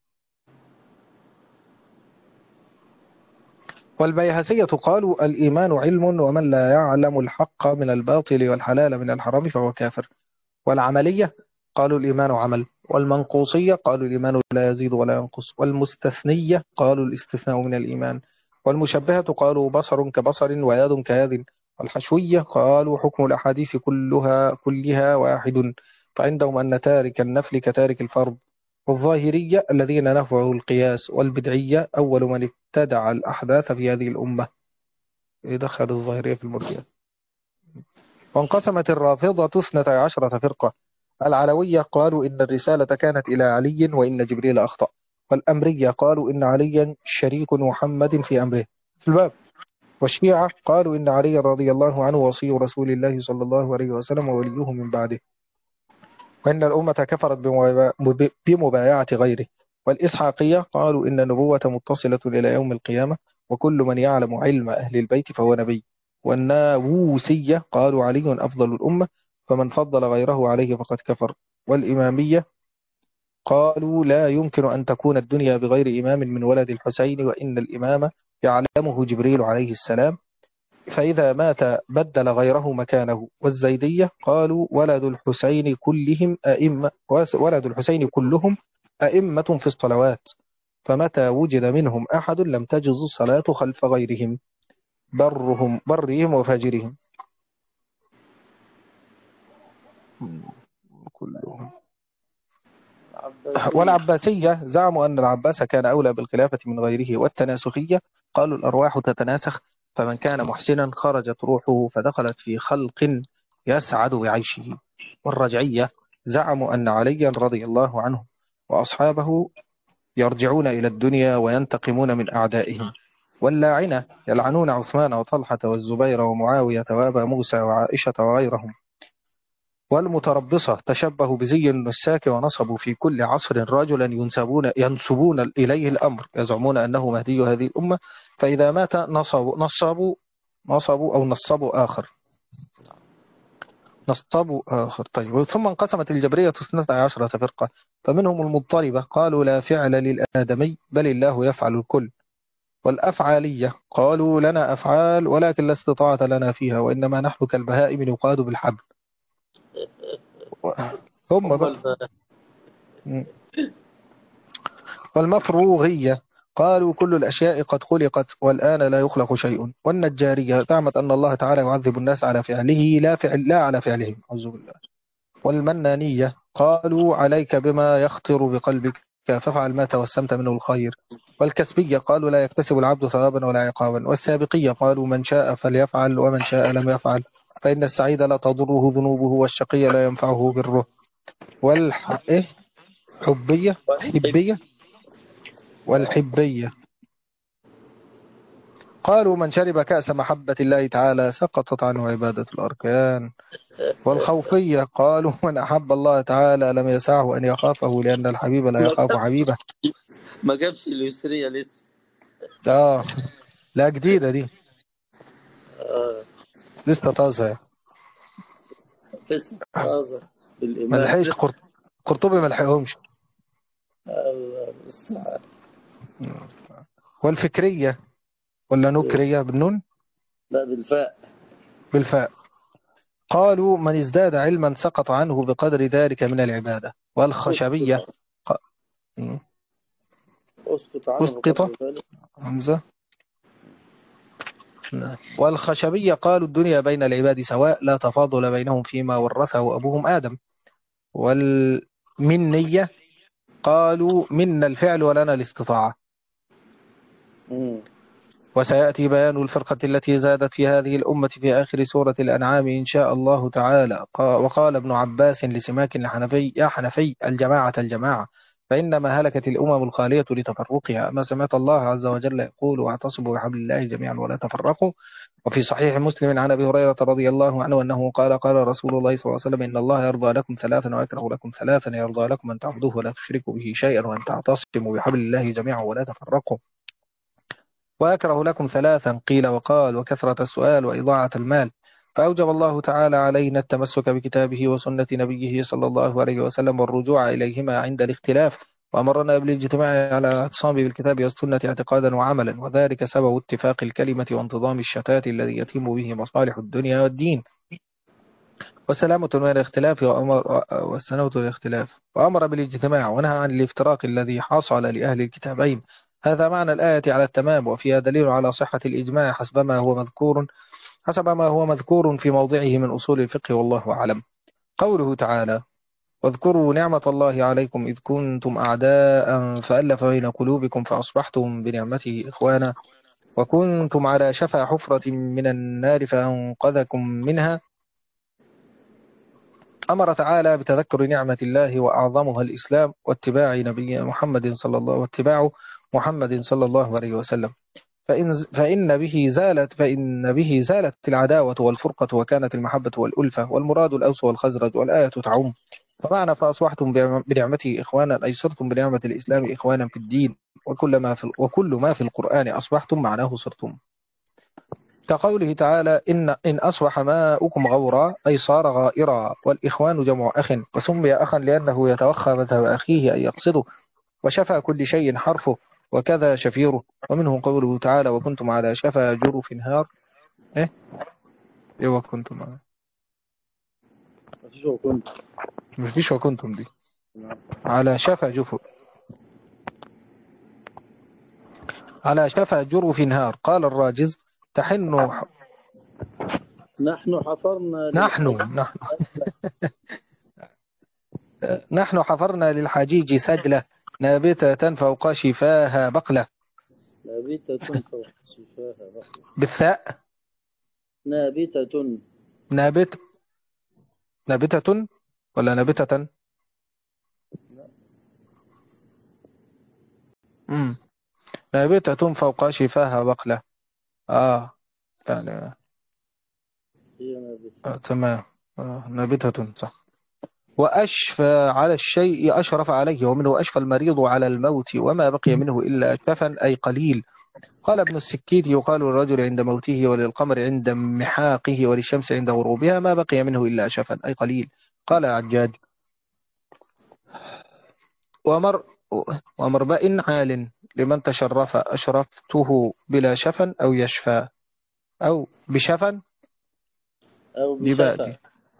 والبيهسية قالوا الإيمان علم، ومن لا يعلم الحق من الباطل والحلال من الحرام فهو كافر. والعملية قالوا الإيمان عمل. والمنقوصية قالوا الإيمان لا يزيد ولا ينقص. والمستثنية قالوا الاستثناء من الإيمان. والمشبهة قالوا بصر كبصر ويد كيد. والحشوية قالوا حكم الأحاديث كلها واحد، فعندهم أن تارك النفل كتارك الفرض. والظاهرية الذين نفعوا القياس. والبدعية أول من ابتدع الأحداث في هذه الأمة. يدخل الظاهرية في المرجئة. وانقسمت الرافضة 12 فرقة. العلوية قالوا إن الرسالة كانت إلى علي وإن جبريل أخطأ. والأمرية قالوا إن عليا شريك محمد في أمره في الباب. والشيعة قالوا إن علي رضي الله عنه وصي رسول الله صلى الله عليه وسلم ووليه من بعده، وإن الأمة كفرت بمبايعة غيره. والإسحاقية قالوا إن النبوة متصلة إلى يوم القيامة، وكل من يعلم علم أهل البيت فهو نبي. والناووسية قالوا علي أفضل الأمة، فمن فضل غيره عليه فقد كفر. والإمامية قالوا لا يمكن أن تكون الدنيا بغير إمام من ولد الحسين، وإن الإمام يعلمه جبريل عليه السلام، فإذا مات بدل غيره مكانه. والزيدية قالوا ولد الحسين كلهم أئمة في الصلوات، فمتى وجد منهم أحد لم تجز الصلاة خلف غيرهم، برهم وفاجرهم كلهم. عباسية. والعباسية زعموا أن العباس كان أولى بالخلافة من غيره. والتناسخية قالوا الأرواح تتناسخ، فمن كان محسنا خرجت روحه فدخلت في خلق يسعد بعيشه. والرجعية زعموا أن عليا رضي الله عنه وأصحابه يرجعون إلى الدنيا وينتقمون من أعدائهم. واللاعنة يلعنون عثمان وطلحة والزبير ومعاوية وأبا موسى وعائشة وغيرهم. والمتربصة تشبهوا بزي النساك ونصبوا في كل عصر رجلا ينسبون إليه الأمر، يزعمون أنه مهدي هذه الأمة، فإذا مات نصبوا آخر. طيب، ثم انقسمت الجبرية 12 فرقة. فمنهم المضطربة قالوا لا فعل للآدمي بل الله يفعل الكل. والأفعالية قالوا لنا أفعال ولكن لا استطاعة لنا فيها، وإنما نحن كالبهائم نقاد بالحبل. هم هم بقى. البنات. والمفروغية قالوا كل الأشياء قد خلقت والآن لا يخلق شيء. والنجارية زعمت أن الله تعالى يعذب الناس على فعله لا على فعلهم، أعوذ بالله. والمنانية قالوا عليك بما يخطر بقلبك فافعل ما توسمت منه الخير. والكسبية قالوا لا يكتسب العبد ثوابا ولا عقابا. والسابقية قالوا من شاء فليفعل ومن شاء لم يفعل، فإن السعيد لا تضره ذنوبه والشقي لا ينفعه بره. حبية حبية والحبية قالوا من شرب كأس محبة الله تعالى سقطت عنه عبادة الأركان. والخوفية قالوا من أحب الله تعالى لم يسعه أن يخافه لأن الحبيب لا يخاف حبيبه. ما جابش اليسرية لسه. لا جديدة دي، لسه طازة. لسه طازة ما بالإمام. لحقش قرطبي ما لحقهمش. والفكرية ولا نكرية بالنون؟ لا بالفاء. بالفاء قالوا من ازداد علما سقط عنه بقدر ذلك من العبادة. والخشبية اسقط عنه أسقط بقدر ذلك. همزة. والخشبية قالوا الدنيا بين العباد سواء لا تفاضل بينهم فيما ورثه أبوهم آدم. والمنية قالوا منا الفعل ولنا الاستطاعة. وسيأتي بيان الفرقة التي زادت في هذه الأمة في آخر سورة الأنعام إن شاء الله تعالى. وقال ابن عباس لسماك الحنفي يا حنفي الجماعة الجماعة، فإنما هلكت الأمم الخالية لتفرقها. ما سمعت الله عز وجل يقول واعتصموا بحبل الله جميعا ولا تفرقوا. وفي صحيح مسلم عن أبي هريرة رضي الله عنه أنه قال قال رسول الله صلى الله عليه وسلم إن الله يرضى لكم ثلاثا ويكره لكم ثلاثا، يرضى لكم أن تعبدوه ولا تشركوا به شيئا وأن تعتصموا بحبل الله جميعا ولا تفرقوا، ويكره لكم ثلاثا قيل وقال وكثرة السؤال وإضاعة المال. فأوجب الله تعالى علينا التمسك بكتابه وسنة نبيه صلى الله عليه وسلم والرجوع إليهما عند الاختلاف، وأمرنا بالاجتماع على الاعتصام بالكتاب والسنة اعتقادا وعملا، وذلك سبب اتفاق الكلمة وانتظام الشتات الذي يتم به مصالح الدنيا والدين والسلامة من الاختلاف والسلامة من الاختلاف. وأمر بالاجتماع ونهى عن الافتراق الذي حصل لأهل الكتابين. هذا معنى الآية على التمام، وفيها دليل على صحة الإجماع حسب ما هو مذكور في موضعه من أصول الفقه والله أعلم. قوله تعالى واذكروا نعمة الله عليكم إذ كنتم أعداء فألف بين قلوبكم فأصبحتم بنعمته إخوانا وكنتم على شفا حفرة من النار فأنقذكم منها. أمر تعالى بتذكر نعمة الله وأعظمها الإسلام واتباع نبي محمد صلى الله عليه وسلم، فإن به زالت العداوة والفرقة وكانت المحبة والألفة، والمراد الأوس والخزرج، والآية تعم. فمعنى فأصبحتم بنعمته إخوانا أي صرتم بنعمة الإسلام إخوانا في الدين، وكل ما في القرآن أصبحتم معناه صرتم. كقوله تعالى إن أصبح ماؤكم غورا أي صار غائرا، والإخوان جمع أخ، وسمي أخا لأنه يتوخى مذهب أخيه أي يقصده، وشفى كل شيء حرفه وكذا شفيره. ومنه قوله تعالى وكنتم على شفا جرف نهار. وكنتم مفيش وكنتم دي على شفا جرف نهار. قال الراجز نحن حفرنا نحن حفرنا للحجيج سجلة نابتة فوق شفاها بقلة. نابتة فوق شفاها بقلة بالثاء نابتة ولا نابتة؟ نابتة فوق شفاها بقلة. يعني تمام. نابتة صح. وأشفى على الشيء أشرف عليه، ومنه أشفى المريض على الموت وما بقي منه إلا أشفا أي قليل. قال ابن السكيت يقال للرجل عند موته وللقمر عند محاقه وللشمس عند غروبها ما بقي منه إلا أشفا أي قليل. قال عجاج ومربأ عال لمن تشرف أشرفته بلا شفا أو يشفى أو بشفا أو بشفا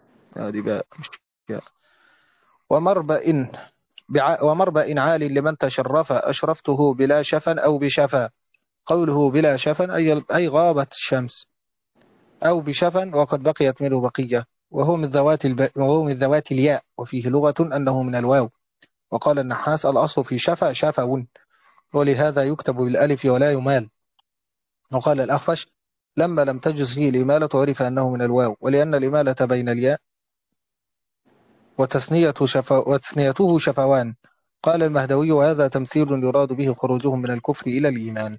ومربأ عال لمن تشرف أشرفته بلا شفا أو بشفا. قوله بلا شفا أي غابت الشمس، أو بشفا وقد بقيت منه بقية، وهو من ذوات الياء، وفيه لغة أنه من الواو. وقال النحاس الأصل في شفا شفو، ولهذا يكتب بالألف ولا يمال. وقال الأخفش لما لم تجز فيه الإمالة عرف أنه من الواو، ولأن الإمالة بين الياء وتثنيته شفوان. قال المهدوي وهذا تمثيل يراد به خروجهم من الكفر إلى الإيمان.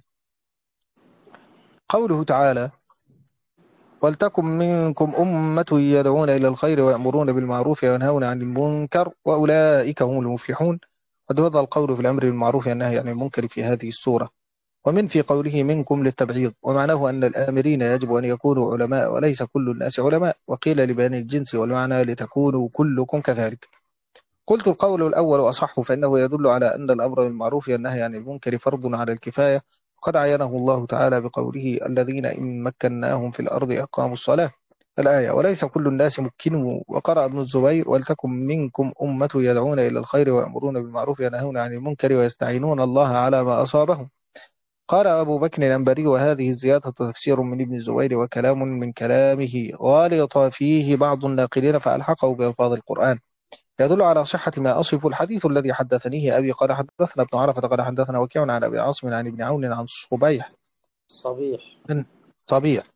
قوله تعالى ولتكن منكم أمة يدعون إلى الخير ويأمرون بالمعروف وينهون عن المنكر وأولئك هم المفلحون. قد وضع القول في الأمر بالمعروف والنهي عن المنكر في هذه السورة، ومن في قوله منكم للتبعيض، ومعناه أن الآمرين يجب أن يكونوا علماء وليس كل الناس علماء، وقيل لبيان الجنس والمعنى لتكونوا كلكم كذلك. قلت القول الأول أصح، فإنه يدل على أن الأمر بالمعروف والنهي عن المنكر فرض على الكفاية، وقد عينه الله تعالى بقوله الذين إن مكناهم في الأرض أقاموا الصلاة الآية، وليس كل الناس مكنوا. وقرأ ابن الزبير ولتكن منكم أمة يدعون إلى الخير ويأمرون بالمعروف وينهون عن المنكر ويستعينون الله على ما أصابهم. قال أبو بكر الأنبري وهذه الزيادة تفسير من ابن الزبير وكلام من كلامه غالط فيه بعض الناقلين فألحقه بألفاظ القرآن، يدل على صحة ما أصف. الحديث الذي حدثنيه أبي قال حدثنا ابن عرفة قال حدثنا وكيع عن أبي عاصم عن ابن عون عن صبيح صبيح. عن صبيح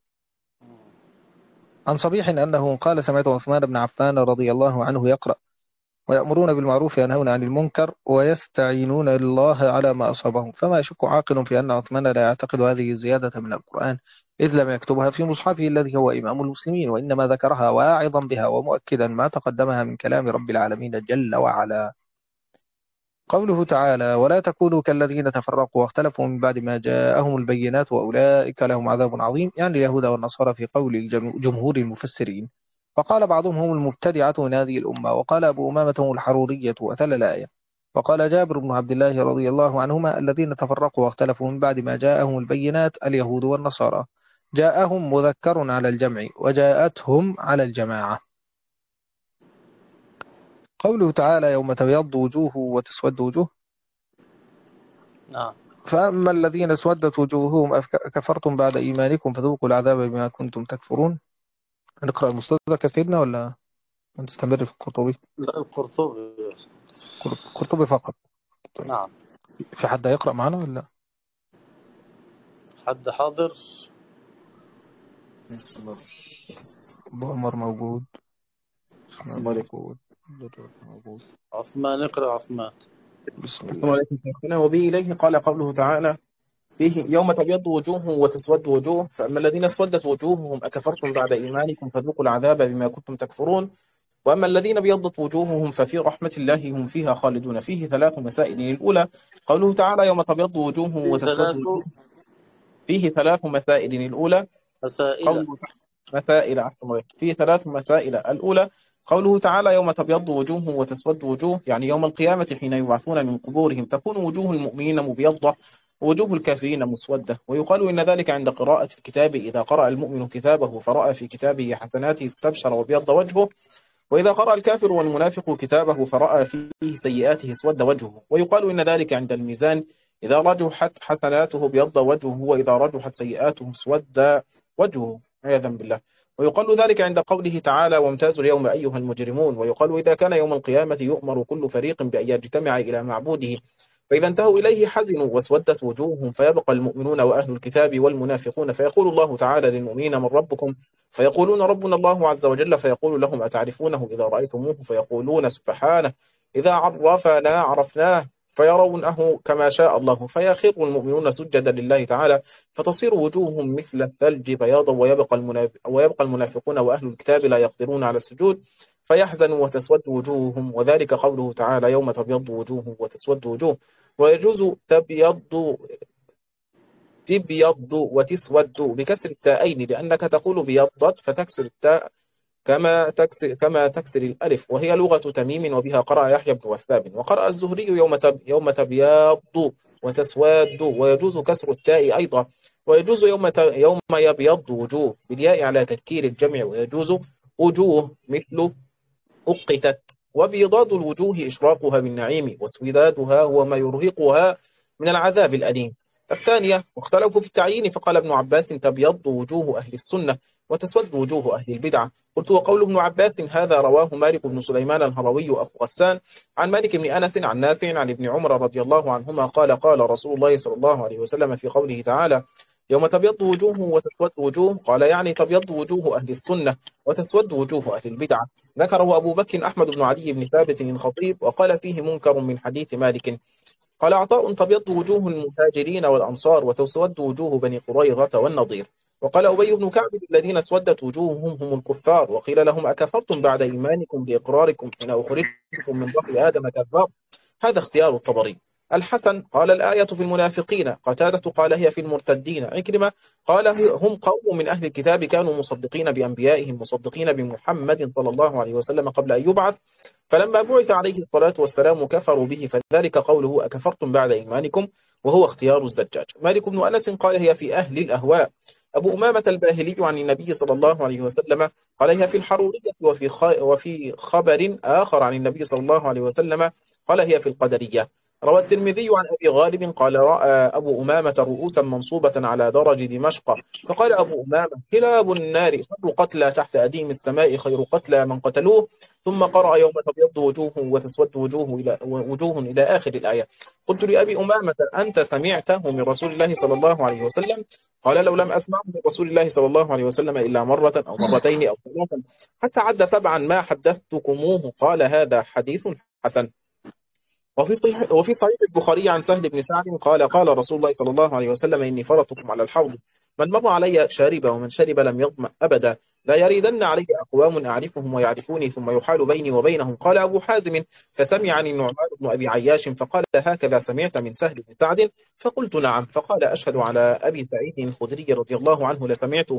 عن صبيح أنه قال سمعت عثمان بن عفان رضي الله عنه يقرأ ويأمرون بالمعروف وينهون عن المنكر ويستعينون الله على ما أصابهم. فما يشك عاقل في أن عثمان لا يعتقد هذه الزيادة من القرآن، إذ لم يكتبها في مصحفه الذي هو إمام المسلمين، وإنما ذكرها واعظا بها ومؤكدا ما تقدمها من كلام رب العالمين جل وعلا. قوله تعالى ولا تكونوا كالذين تفرقوا واختلفوا من بعد ما جاءهم البينات وأولئك لهم عذاب عظيم، يعني اليهود والنصارى في قول جمهور المفسرين. وقال بعضهم هم المبتدعة من هذه الأمة، وقال أبو أمامة هم الحرورية، وتلا الآية. وقال جابر بن عبد الله رضي الله عنهما الذين تفرقوا واختلفوا من بعد ما جاءهم البينات اليهود والنصارى. جاءهم مذكر على الجمع وجاءتهم على الجماعة. قوله تعالى يوم تبيض وجوه وتسود وجوه، نعم. فأما الذين اسودت وجوههم أكفرتم بعد إيمانكم فذوقوا العذاب بما كنتم تكفرون. نقرأ المستدرك يا سيدنا ولا نستمر في القرطبي؟ لا، القرطبي. القرطبي فقط. طيب. نعم. في حد يقرأ معنا ولا؟ حد حاضر؟ أبو عمر موجود، موجود، موجود. عثمان، اقرأ عثمان. بسم السلام الله. عليكم شيخنا. وبه إليه قال قوله تعالى فيه يوم تبيض وجوه وتسود وجوه، فأما الذين اسودت وجوههم أكفرتم بعد إيمانكم فذوقوا العذاب بما كنتم تكفرون، وأما الذين ابيضت وجوههم ففي رحمة الله هم فيها خالدون. فيه ثلاث مسائل. الأولى قوله تعالى يوم تبيض وجوه وتسود وجوه، فيه ثلاث مسائل. الأولى مسائل. مسائل فيه ثلاث مسائل. الأولى قوله تعالى يوم تبيض وجوه وتسود وجوه، يعني يوم القيامة حين يبعثون من قبورهم تكون وجوه المؤمنين مبيضة ووجوه الكافرين مسودة. ويقال إن ذلك عند قراءة الكتاب، إذا قرأ المؤمن كتابه فرأى في كتابه حسناته استبشر وبيض وجهه، وإذا قرأ الكافر والمنافق كتابه فرأى فيه سيئاته اسود وجهه. ويقال إن ذلك عند الميزان، إذا رجحت حسناته بيض وجهه وإذا رجحت سيئاته اسود وجهه عياذا بالله. ويقال ذلك عند قوله تعالى وامتازوا اليوم أيها المجرمون. ويقال إذا كان يوم القيامة يؤمر كل فريق بأن يجتمع إلى معبوده، فإذا انتهوا إليه حزنوا واسودت وجوههم، فيبقى المؤمنون وأهل الكتاب والمنافقون، فيقول الله تعالى للمؤمنين من ربكم؟ فيقولون ربنا الله عز وجل، فيقول لهم أتعرفونه إذا رأيتموه؟ فيقولون سبحانه إذا عرفنا عرفناه، فيرونه كما شاء الله، فيخر المؤمنون سجدا لله تعالى، فتصير وجوههم مثل الثلج بياضا، ويبقى المنافقون وأهل الكتاب لا يقدرون على السجود، فيحزنوا وتسود وجوههم. وذلك قوله تعالى يوم تبيض وجوه وتسود وجوه. ويجوز تبيض وتسود بكسر التاءين، لأنك تقول بيضت فتكسر التاء كما تكسر الألف، وهي لغة تميم، وبها قرأ يحيى بن وثاب. وقرأ الزهري يوم تبيض وتسود، ويجوز كسر التاء أيضا. ويجوز يوم يبيض وجوه بالياء على تذكير الجمع، ويجوز وجوه مثل أقتت. وبيضاد الوجوه إشراقها بالنعيم، واسودادها هو ما يرهقها من العذاب الأليم. الثانية واختلفوا في التعيين، فقال ابن عباس تبيض وجوه أهل السنة، وتسود وجوه أهل البدعة. قلت وقول ابن عباس هذا رواه مالك بن سليمان الهروي أبو غسان عن مالك بن أنس عن نافع عن ابن عمر رضي الله عنهما قال قال رسول الله صلى الله عليه وسلم في قوله تعالى يوم تبيض وجوه وتسود وجوه، قال يعني تبيض وجوه أهل السنة وتسود وجوه أهل البدعة. ذكره أبو بكر أحمد بن علي بن ثابت الخطيب وقال فيه منكر من حديث مالك. قال عطاء تبيض وجوه المهاجرين والأنصار وتسود وجوه بني قريظة والنضير. وقال أبي بن كعب الذين اسودت وجوههم هم الكفار، وقيل لهم أكفرتم بعد إيمانكم بإقراركم حين أخرجتم من ظهر آدم كذاب. هذا اختيار الطبري. الحسن قال الآية في المنافقين، قتادة قال هي في المرتدين، عكرمة قال هم قوم من أهل الكتاب كانوا مصدقين بأنبيائهم مصدقين بمحمد صلى الله عليه وسلم قبل أن يبعث، فلما بعث عليه الصلاة والسلام كفروا به، فذلك قوله أكفرتم بعد إيمانكم، وهو اختيار الزجاج. مالك بن أنس قال هي في أهل الأهواء. أبو أمامة الباهلي عن النبي صلى الله عليه وسلم قال هي في الحرورية، وفي خبر آخر عن النبي صلى الله عليه وسلم قال هي في القدرية. روى الترمذي عن أبي غالب قال رأى أبو أمامة رؤوسا منصوبة على درج دمشق، فقال أبو أمامة كلاب النار خير قتلى تحت أديم السماء خير قتلى من قتلوه، ثم قرأ يوم تبيض وجوه وتسود وجوه إلى آخر الآية. قلت لأبي أمامة أنت سمعته من رسول الله صلى الله عليه وسلم؟ قال لو لم أسمعه من رسول الله صلى الله عليه وسلم إلا مرة أو مرتين أو ثلاثا حتى عد سبعا ما حدثتكموه، قال هذا حديث حسن. وفي صحيح البخاري عن سهل بن سعد قال قال رسول الله صلى الله عليه وسلم إني فرطكم على الحوض، من مر علي شارب ومن شرب لم يظمأ أبدا، لا يريدن علي أقوام أعرفهم ويعرفوني ثم يحال بيني وبينهم. قال أبو حازم فسمعني النعمان بن أبي عياش فقال هكذا سمعت من سهل بن سعد؟ فقلت نعم. فقال أشهد على أبي سعيد الخدري رضي الله عنه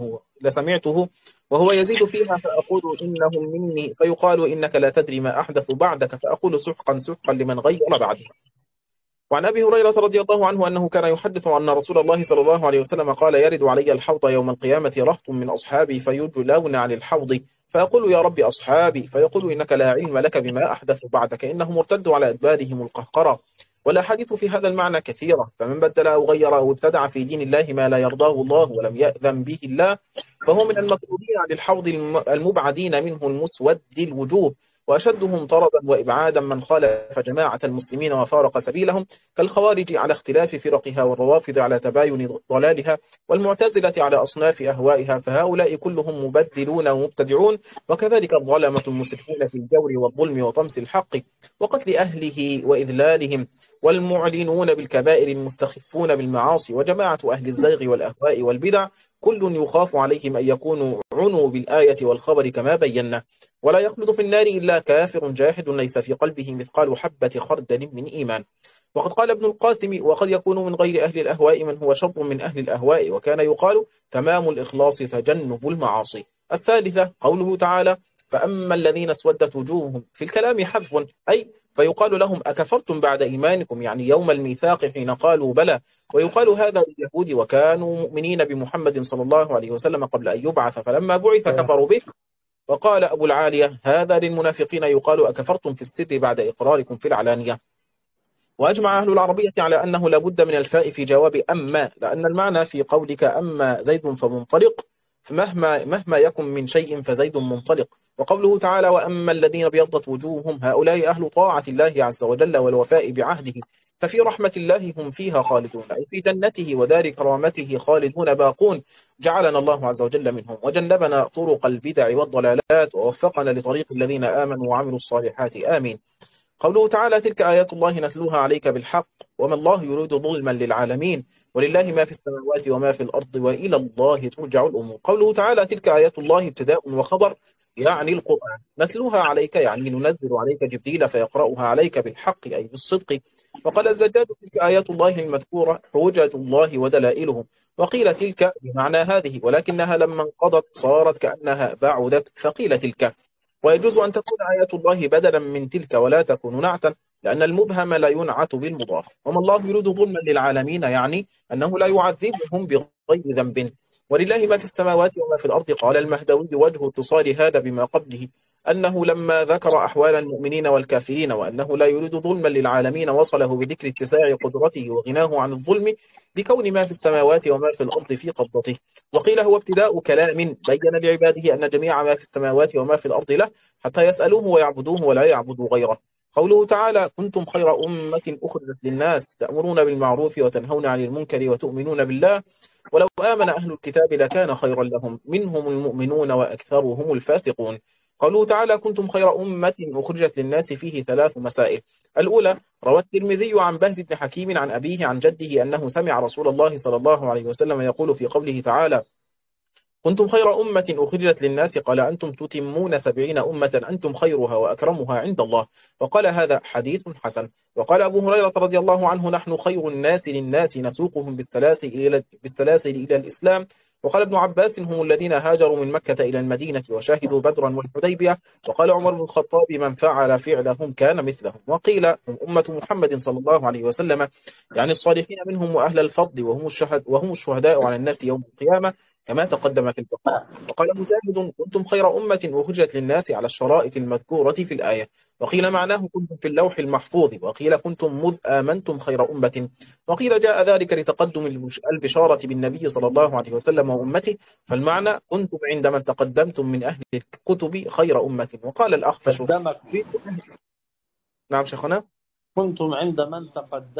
لسمعته وهو يزيد فيها فأقول إنهم مني، فيقال إنك لا تدري ما أحدث بعدك، فأقول سحقا سحقا لمن غير بعدك. وعن أبي هريرة رضي الله عنه أنه كان يحدث أن رسول الله صلى الله عليه وسلم قال يرد علي الحوض يوم القيامة رهط من أصحابي فيجلون عن الحوض، فأقول يا رب أصحابي، فيقول إنك لا علم لك بما أحدث بعدك إنهم ارتدوا على أدبارهم القهقرة. والأحاديث في هذا المعنى كثيرة، فمن بدل أو غير أو ابتدع في دين الله ما لا يرضاه الله ولم يأذن به الله فهو من المطرودين عن الحوض المبعدين منه المسود الوجوه، وأشدهم طردا وإبعادا من خالف جماعة المسلمين وفارق سبيلهم كالخوارج على اختلاف فرقها، والروافض على تباين ضلالها، والمعتزلة على أصناف أهوائها، فهؤلاء كلهم مبدلون ومبتدعون، وكذلك الظلمة المسرفون في الجور والظلم وطمس الحق وقتل أهله وإذلالهم، والمعلنون بالكبائر المستخفون بالمعاصي، وجماعة أهل الزيغ والأهواء والبدع كل يخاف عليهم أن يكونوا عنوا بالآية والخبر كما بينا. ولا يخلد في النار إلا كافر جاحد ليس في قلبه مثقال حبة خردل من إيمان. وقد قال ابن القاسم وقد يكون من غير أهل الأهواء من هو شر من أهل الأهواء، وكان يقال تمام الإخلاص تجنب المعاصي. الثالثة قوله تعالى فأما الذين اسودت وجوههم، في الكلام حذف، أي فيقال لهم أكفرتم بعد إيمانكم، يعني يوم الميثاق حين قالوا بلى، ويقال هذا لليهود وكانوا مؤمنين بمحمد صلى الله عليه وسلم قبل أن يبعث فلما بعث كفروا به. وقال أبو العالية هذا للمنافقين يقال أكفرتم في السر بعد إقراركم في العلانية. وأجمع أهل العربية على أنه لا بد من الفاء في جواب أما، لأن المعنى في قولك أما زيد فمنطلق، فمهما يكن من شيء فزيد منطلق. وقوله تعالى وأما الذين ابيضت وجوههم، هؤلاء أهل طاعة الله عز وجل والوفاء بعهده، ففي رحمة الله هم فيها خالدون، أي في جنته ودار كرامته خالدون باقون، جعلنا الله عز وجل منهم وجنبنا طرق البدع والضلالات ووفقنا لطريق الذين آمنوا وعملوا الصالحات آمين. قوله تعالى تلك آيات الله نتلوها عليك بالحق وما الله يريد ظلما للعالمين ولله ما في السماوات وما في الأرض وإلى الله ترجع الأمور. قوله تعالى تلك آيات الله ابتداء وخبر، يعني القرآن، نتلوها عليك يعني ننزل عليك جبريل فيقرأها عليك بالحق أي بالصدق. وقال الزجاج تلك آيات الله المذكورة حجة الله ودلائله، وقيل تلك بمعنى هذه، ولكنها لما انقضت صارت كأنها بعدت فقيل تلك. ويجوز أن تكون آيات الله بدلا من تلك ولا تكون نعتا، لأن المبهم لا ينعت بالمضاف. وما الله يريد ظلما للعالمين يعني أنه لا يعذبهم بغير ذنب. ولله ما في السماوات وما في الأرض. قال المهدوي وجه اتصال هذا بما قبله أنه لما ذكر أحوال المؤمنين والكافرين وأنه لا يريد ظلما للعالمين وصله بذكر اتساع قدرته وغناه عن الظلم بكون ما في السماوات وما في الأرض في قبضته. وقيل هو ابتداء كلام بين لعباده أن جميع ما في السماوات وما في الأرض له حتى يسألوه ويعبدوه ولا يعبدوا غيره. قوله تعالى كنتم خير أمة أخرجت للناس تأمرون بالمعروف وتنهون عن المنكر وتؤمنون بالله ولو آمن أهل الكتاب لكان خيرا لهم منهم المؤمنون وأكثرهم الفاسقون. قوله تعالى كنتم خير أمة أخرجت للناس فيه ثلاث مسائل. الأولى روى الترمذي عن بهز بن حكيم عن أبيه عن جده أنه سمع رسول الله صلى الله عليه وسلم يقول في قوله تعالى كنتم خير أمة أخرجت للناس قال أنتم تتمون 70 أمة أنتم خيرها وأكرمها عند الله. وقال هذا حديث حسن. وقال أبو هريرة رضي الله عنه نحن خير الناس للناس نسوقهم بالسلاسل إلى الإسلام. وقال ابن عباس هم الذين هاجروا من مكة إلى المدينة وشاهدوا بدرا والحديبية. وقال عمر بن الخطاب من فعل فعلهم كان مثلهم. وقيل هم أمة محمد صلى الله عليه وسلم يعني الصالحين منهم وأهل الفضل وهم الشهداء على الناس يوم القيامة كما تقدم في البقرة. وقال مجاهد كنتم خير أمة أخرجت للناس على الشرائط المذكورة في الآية. وقيل معناه كنتم في اللوح المحفوظ. وقيل كنتم مذ آمنتم خير أمة. وقيل جاء ذلك لتقدم البشارة بالنبي صلى الله عليه وسلم وأمته فالمعنى كنتم عند من تقدمتم من أهل الكتب خير أمة. وقال الأخفش نعم شيخنا كنتم عند من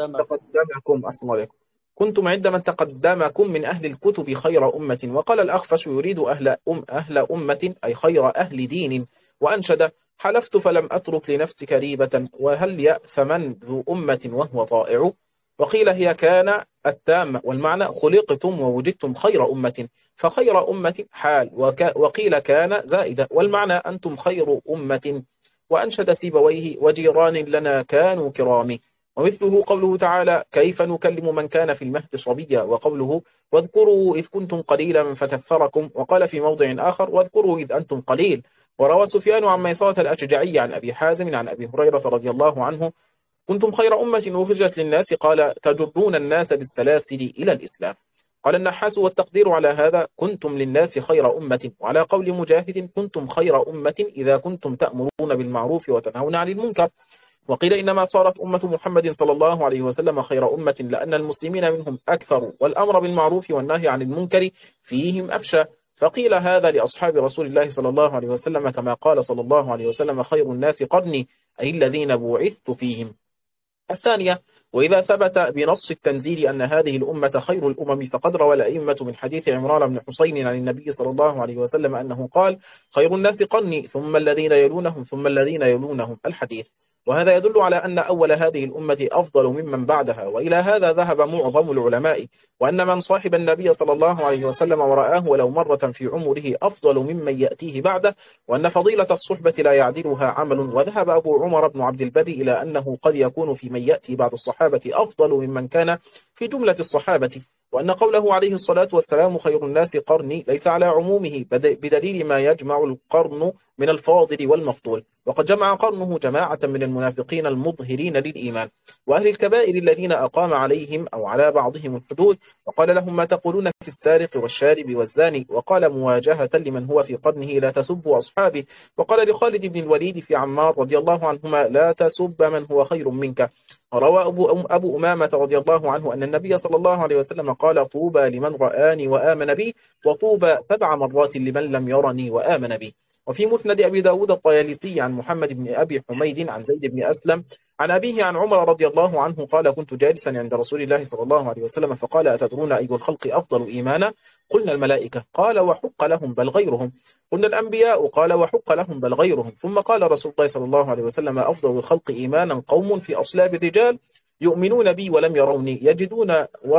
تقدمكم أسلم عليكم كنتم عند من تقدمكم من أهل الكتب خير أمة. وقال الأخفش يريد أهل أمة أي خير أهل دين. وأنشد حلفت فلم أترك لنفسك ريبة وهل يأث من ذو أمة وهو طائع. وقيل هي كان التامة والمعنى خلقتم ووجدتم خير أمة فخير أمة حال وقيل كان زائدة والمعنى أنتم خير أمة. وأنشد سيبويه وجيران لنا كانوا كرامي. ومثله قوله تعالى كيف نكلم من كان في المهد صبيا. وقوله واذكروا إذ كنتم قليلا فكثركم. وقال في موضع آخر واذكروا إذ أنتم قليل. وروى سفيان عن ميسرة الأشجعي عن أبي حازم عن أبي هريرة رضي الله عنه كنتم خير أمة أخرجت للناس قال تجرون الناس بالسلاسل إلى الإسلام. قال النحاس والتقدير على هذا كنتم للناس خير أمة. وعلى قول مجاهد كنتم خير أمة إذا كنتم تأمرون بالمعروف وتنهون عن المنكر. وقيل إنما صارت أمة محمد صلى الله عليه وسلم خير أمة لأن المسلمين منهم أكثر والأمر بالمعروف والنهي عن المنكر فيهم أفشى. فقيل هذا لأصحاب رسول الله صلى الله عليه وسلم كما قال صلى الله عليه وسلم خير الناس قرني أي الذين بعثت فيهم. الثانية وإذا ثبت بنص التنزيل أن هذه الأمة خير الأمم فقد روى الأئمة من حديث عمران بن حسين عن النبي صلى الله عليه وسلم أنه قال خير الناس قرني ثم الذين يلونهم ثم الذين يلونهم الحديث. وهذا يدل على أن أول هذه الأمة أفضل ممن بعدها. وإلى هذا ذهب معظم العلماء وأن من صاحب النبي صلى الله عليه وسلم ورآه ولو مرة في عمره أفضل ممن يأتيه بعده وأن فضيلة الصحبة لا يعدلها عمل. وذهب أبو عمر بن عبد البر إلى أنه قد يكون في من يأتي بعد الصحابة أفضل ممن كان في جملة الصحابة. وأن قوله عليه الصلاة والسلام خير الناس قرني ليس على عمومه بدليل ما يجمع القرن من الفاضل والمفضول. وقد جمع قرنه جماعة من المنافقين المظهرين للإيمان وأهل الكبائر الذين أقام عليهم أو على بعضهم الحدود. وقال لهم ما تقولون في السارق والشارب والزاني. وقال مواجهة لمن هو في قرنه لا تسبوا أصحابي. وقال لخالد بن الوليد في عمار رضي الله عنهما لا تسب من هو خير منك. روى أبو أمامة رضي الله عنه أن النبي صلى الله عليه وسلم قال طوبى لمن رآني وآمن بي وطوبى 7 مرات لمن لم يرني وآمن بي. وفي مسند أبي داود الطيالسي عن محمد بن أبي حميد عن زيد بن أسلم عن أبيه عن عمر رضي الله عنه قال كنت جالسا عند رسول الله صلى الله عليه وسلم فقال أتدرون أي الخلق أفضل إيمانا؟ قلنا الملائكة. قال وحق لهم بل غيرهم. قلنا الأنبياء. قال وحق لهم بل غيرهم. ثم قال رسول الله صلى الله عليه وسلم أفضل الخلق إيمانا قوم في أصلاب الرجال يؤمنون بي ولم يروني يجدون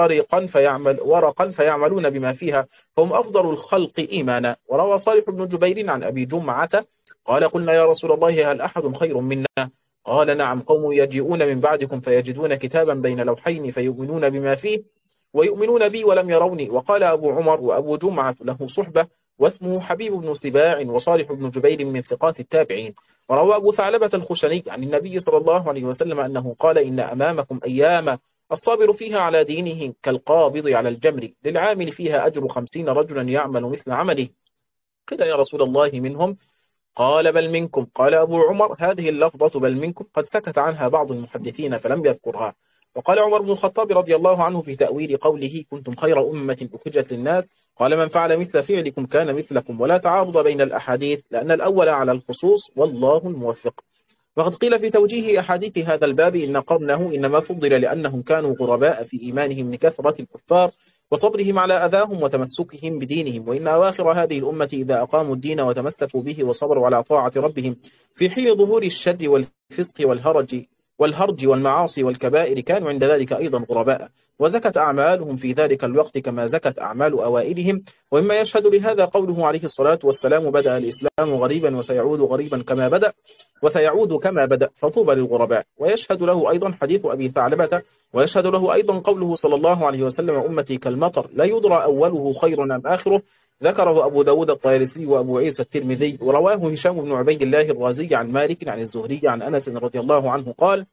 ورقا فيعملون بما فيها هم أفضل الخلق إيمانا. وروى صالح بن جبير عن أبي جمعة قال قلنا يا رسول الله هل أحد خير منا؟ قال نعم قوم يجيئون من بعدكم فيجدون كتابا بين لوحين فيؤمنون بما فيه ويؤمنون بي ولم يروني. وقال أبو عمر وأبو جمعة له صحبة واسمه حبيب بن سباع وصالح بن جبير من ثقات التابعين. وروى أبو ثعلبة الخشني عن النبي صلى الله عليه وسلم أنه قال إن أمامكم أيام الصابر فيها على دينه كالقابض على الجمر للعامل فيها أجر 50 رجلا يعمل مثل عمله. قيل يا رسول الله منهم؟ قال بل منكم. قال أبو عمر هذه اللفظة بل منكم قد سكت عنها بعض المحدثين فلم يذكرها. وقال عمر بن الخطاب رضي الله عنه في تأويل قوله كنتم خير أمة أخرجت للناس قال من فعل مثل فعلكم كان مثلكم، ولا تعارض بين الأحاديث لأن الأول على الخصوص والله الموفق. وقد قيل في توجيه أحاديث هذا الباب إن قرنه إنما فضل لأنهم كانوا غرباء في إيمانهم لكثرة الكفار وصبرهم على أذاهم وتمسكهم بدينهم، وإن أواخر هذه الأمة إذا أقاموا الدين وتمسكوا به وصبروا على طاعة ربهم في حين ظهور الشر والفسق والهرج والمعاصي والكبائر كانوا عند ذلك أيضا غرباء، وزكت أعمالهم في ذلك الوقت كما زكت أعمال أوائلهم. ومما يشهد لهذا قوله عليه الصلاة والسلام بدأ الإسلام غريبا وسيعود غريبا كما بدأ فطوبى للغرباء. ويشهد له أيضا حديث أبي ثعلبة، ويشهد له أيضا قوله صلى الله عليه وسلم أمتي كالمطر لا يدرى أوله خير أم آخره، ذكره أبو داود الطيالسي وأبو عيسى الترمذي. ورواه هشام بن عبيد الله الرازي عن مالك عن الزهري عن أنس رضي الله عنه قال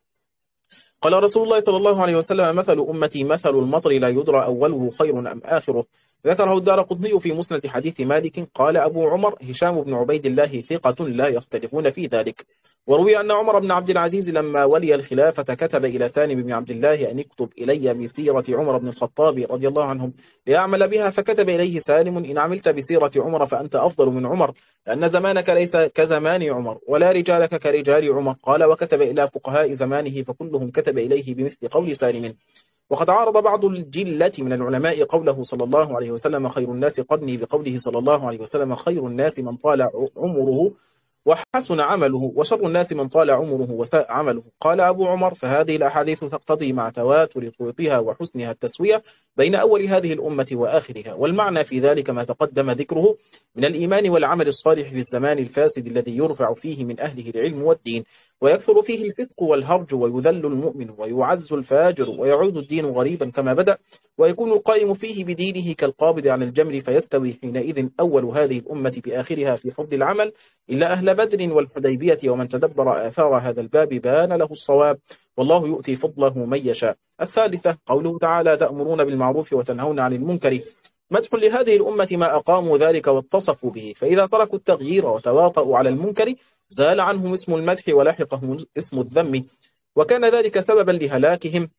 قال رسول الله صلى الله عليه وسلم مثل أمتي مثل المطر لا يدرى أوله خير أم آخره، ذكره الدارقطني في مسند حديث مالك. قال أبو عمر هشام بن عبيد الله ثقة لا يختلفون في ذلك. وروي أن عمر بن عبد العزيز لما ولي الخلافة كتب إلى سالم بن عبد الله أن اكتب إلي بسيرة عمر بن الخطاب رضي الله عنهم ليعمل بها، فكتب إليه سالم إن عملت بسيرة عمر فأنت أفضل من عمر لأن زمانك ليس كزمان عمر ولا رجالك كرجال عمر. قال وكتب إلى فقهاء زمانه فكلهم كتب إليه بمثل قول سالم. وقد عارض بعض الجلة من العلماء قوله صلى الله عليه وسلم خير الناس قرني بقوله صلى الله عليه وسلم خير الناس من طال عمره وحسن عمله وشر الناس من طال عمره وساء عمله. قال أبو عمر فهذه الأحاديث تقتضي مع تواتر طرقها وحسنها التسوية بين أول هذه الأمة وآخرها، والمعنى في ذلك ما تقدم ذكره من الإيمان والعمل الصالح في الزمان الفاسد الذي يرفع فيه من أهله العلم والدين ويكثر فيه الفسق والهرج ويذل المؤمن ويعز الفاجر ويعود الدين غريبا كما بدأ ويكون القائم فيه بدينه كالقابض عن الجمر، فيستوي حينئذ أول هذه الأمة بآخرها في فضل العمل إلا أهل بدر والحديبية. ومن تدبر آثار هذا الباب بان له الصواب، والله يؤتي فضله من يشاء. الثالثة قوله تعالى تأمرون بالمعروف وتنهون عن المنكر، مدح لهذه الأمة ما أقاموا ذلك واتصفوا به، فإذا تركوا التغيير وتواطؤوا على المنكر زال عنهم اسم المدح ولحقهم اسم الذم، وكان ذلك سببا لهلاكهم.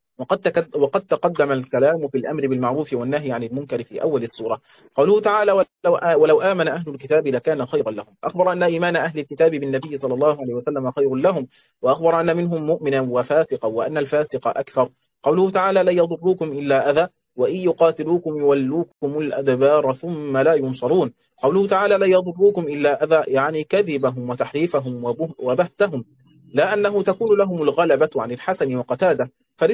وقد تقدم الكلام في الأمر بالمعروف والنهي عن المنكر في أول السورة. قوله تعالى ولو آمن أهل الكتاب لكان خيرا لهم، أخبر أن إيمان أهل الكتاب بالنبي صلى الله عليه وسلم خير لهم، وأخبر أن منهم مؤمنا وفاسقا وأن الفاسق أكثر. قوله تعالى لن يضروكم إلا أذى وإن يقاتلوكم يولوكم الأدبار ثم لا ينصرون. قوله تعالى لن يضروكم إلا أذى يعني كذبهم وتحريفهم وبهتهم، لا أنه تكون لهم الغلبة عن الحسن وقتاده،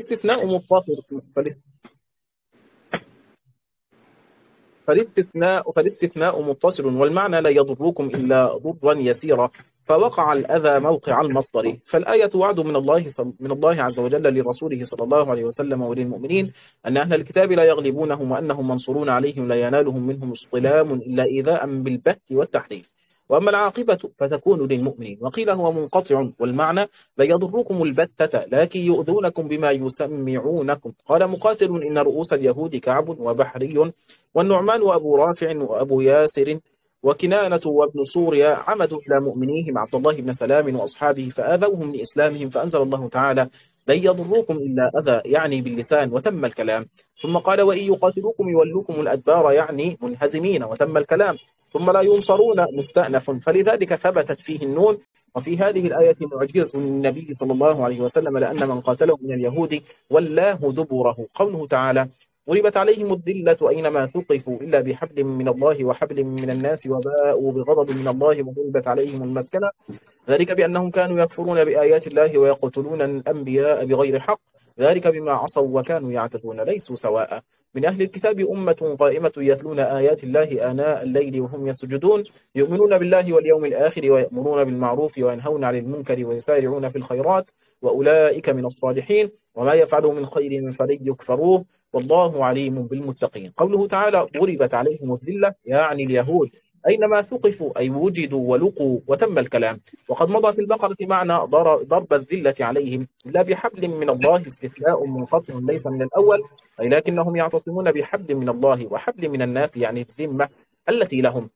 فالاستثناء متصل، والمعنى لا يضركم إلا ضرا يسيرا، فوقع الأذى موقع المصدر. فالآية وعد من الله عز وجل لرسوله صلى الله عليه وسلم وللمؤمنين أن أهل الكتاب لا يغلبونهم وأنهم منصورون عليهم لا ينالهم منهم اصطلام إلا إيذاء بالبهت والتحريف، وأما العاقبة فتكون للمؤمنين. وقيل هو منقطع، والمعنى لا يضركم البتة لكن يؤذونكم بما يسمعونكم. قال مقاتل إن رؤوس اليهود كعب وبحري والنعمان وأبو رافع وأبو ياسر وكنانة وابن سوريا عمدوا إلى مؤمنيهم عبد الله بن سلام وأصحابه فآذوهم لإسلامهم، فأنزل الله تعالى لن يضروكم إلا أذى يعني باللسان، وتم الكلام. ثم قال وإن يقاتلوكم يولوكم الأدبار يعني منهزمين، وتم الكلام. ثم لا ينصرون مستأنف، فلذلك ثبتت فيه النون. وفي هذه الآية معجزة النبي صلى الله عليه وسلم لأن من قاتله من اليهود ولاه دبره. قوله تعالى ضربت عليهم الذلة أينما ثقفوا إلا بحبل من الله وحبل من الناس وباءوا بغضب من الله وضربت عليهم المسكنة، ذلك بأنهم كانوا يكفرون بآيات الله ويقتلون الأنبياء بغير حق، ذلك بما عصوا وكانوا يعتدون ليسوا سواء. من أهل الكتاب أمة قائمة يتلون آيات الله آناء الليل وهم يسجدون يؤمنون بالله واليوم الآخر ويأمرون بالمعروف وينهون عن المنكر ويسارعون في الخيرات وأولئك من الصالحين، وما يفعلوا من خير فلن يكفروه والله عليم بالمتقين. قوله تعالى ضربت عليهم الذلة يعني اليهود أينما ثقفوا أي وجدوا ولقوا، وتم الكلام. وقد مضى في البقرة معنى ضرب الذلة عليهم لا بحبل من الله استثناء منقطع ليس من الأول، أي لكنهم يعتصمون بحبل من الله وحبل من الناس يعني الذمة التي لهم.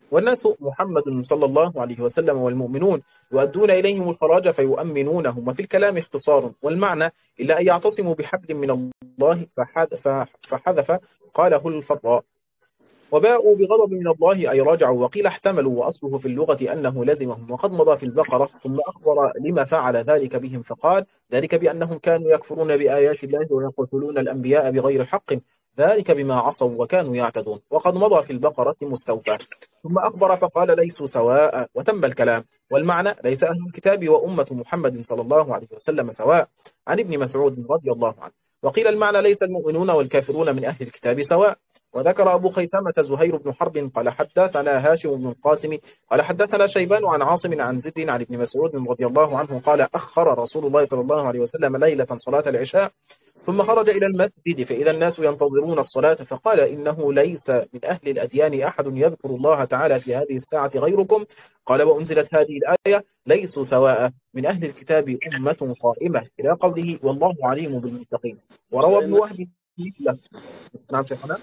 والناس محمد صلى الله عليه وسلم والمؤمنون يؤدون إليهم الخراج فيؤمنونهم. وفي الكلام اختصار، والمعنى إلا أن يعتصموا بحبل من الله فحذف قاله الفراء. وباءوا بغضب من الله أي راجعوا، وقيل احتملوا، وأصله في اللغة أنه لزمهم. وقد مضى في البقرة ثم أخبر لما فعل ذلك بهم فقال: ذلك بأنهم كانوا يكفرون بآيات الله ويقتلون الأنبياء بغير حق، ذلك بما عصوا وكانوا يعتدون. وقد مضى في البقرة مستوفى. ثم أخبر فقال: ليسوا سواء، وتم الكلام. والمعنى: ليس أهل الكتاب وأمة محمد صلى الله عليه وسلم سواء، عن ابن مسعود رضي الله عنه. وقيل المعنى: ليس المؤمنون والكافرون من أهل الكتاب سواء. وذكر أبو خيثمة زهير بن حرب قال حدثنا هاشم بن القاسم قال حدثنا شيبان عن عاصم عن زيد عن ابن مسعود رضي الله عنه قال: أخر رسول الله صلى الله عليه وسلم ليلة صلاة العشاء ثم خرج إلى المسجد فإذا الناس ينتظرون الصلاة فقال: إنه ليس من أهل الأديان أحد يذكر الله تعالى في هذه الساعة غيركم. قال: وأنزلت هذه الآية: ليسوا سواء من أهل الكتاب أمة قائمة، إلى قوله: والله عليم بالمتقين. وروى ابن وهب مثله. نعم شيخنا.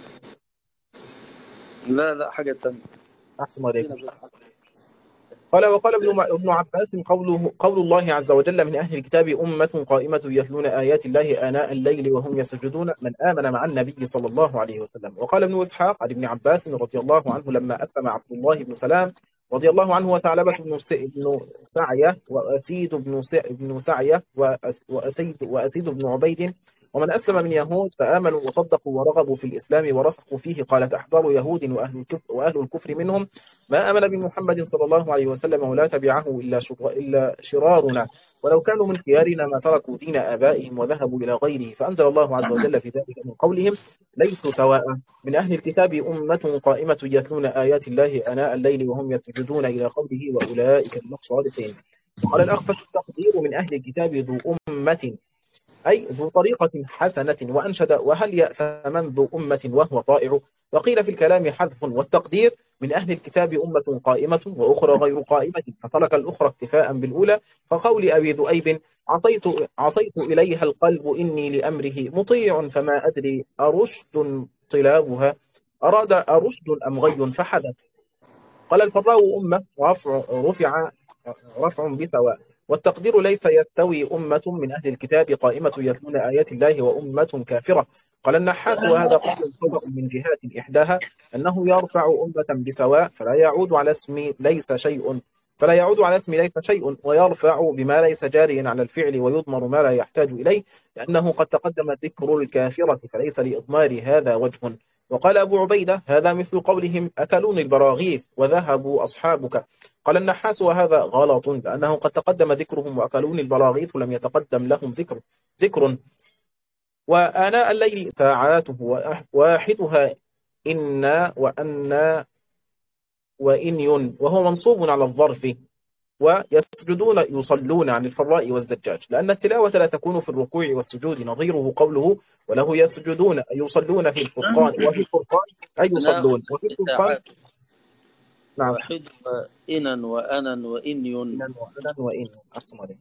لا حاجة تانية. أحسن عليك. قال: وقال ابن عباس قول الله عز وجل: من أهل الكتاب أمة قائمة يتلون آيات الله آناء الليل وهم يسجدون، من آمن مع النبي صلى الله عليه وسلم. وقال ابن إسحاق عن ابن عباس رضي الله عنه لما أسلم عبد الله بن سلام رضي الله عنه وثعلبة بن سعية وأسيد بن سعية وأسيد بن عبيد ومن أسلم من يهود فآمنوا وصدقوا ورغبوا في الإسلام ورسخوا فيه، قالت أحبار يهود وأهل الكفر منهم: ما آمن بمحمد صلى الله عليه وسلم ولا تبعه إلا شرارنا، ولو كانوا من خيارنا ما تركوا دين آبائهم وذهبوا إلى غيره. فأنزل الله عز وجل في ذلك من قولهم: ليسوا سواء من أهل الكتاب أمة قائمة يتلون آيات الله آناء الليل وهم يسجدون، إلى قوله: وأولئك من الصالحين. وقال الأخفش: التقدير من أهل الكتاب ذو أمة، أي ذو طريقة حسنة. وأنشد: وهل يأث من ذو أمة وهو طائع. وقيل في الكلام حذف، والتقدير من أهل الكتاب أمة قائمة وأخرى غير قائمة، فترك الأخرى اكتفاء بالأولى. فقول أبي ذؤيب: عصيت إليها القلب إني لأمره مطيع، فما أدري أرشد طلابها، أراد أرشد أم غي فحدث. قال الفراء: أمة رفع بسواء. والتقدير: ليس يستوي أمة من أهل الكتاب قائمة يتلون آيات الله وأمة كافرة. قال النحاس: وهذا قول خطأ من جهات إحداها أنه يرفع أمة بسواء فلا يعود على اسم ليس شيء، ويرفع بما ليس جاريا على الفعل ويضمر ما لا يحتاج إليه، لأنه قد تقدم ذكر الكافرة فليس لإضمار هذا وجه. وقال أبو عبيدة: هذا مثل قولهم: أكلون البراغيث وذهبوا أصحابك. قال النحاس: وهذا غلط، لأنه قد تقدم ذكرهم وأكلون البراغيث ولم يتقدم لهم ذكر. وآناء الليل ساعاته واحدها إن وأن وإن، وهو منصوب على الظرف. ويسجدون يصلون عن الفراء والزجاج، لأن التلاوة لا تكون في الركوع والسجود، نظيره قوله: وله يسجدون أي يصلون في الفرقان، وفي الفرقان أي يصلون، وفي الفرقان. نعم. واحدها إنا وأنا وإن أحسن عليك.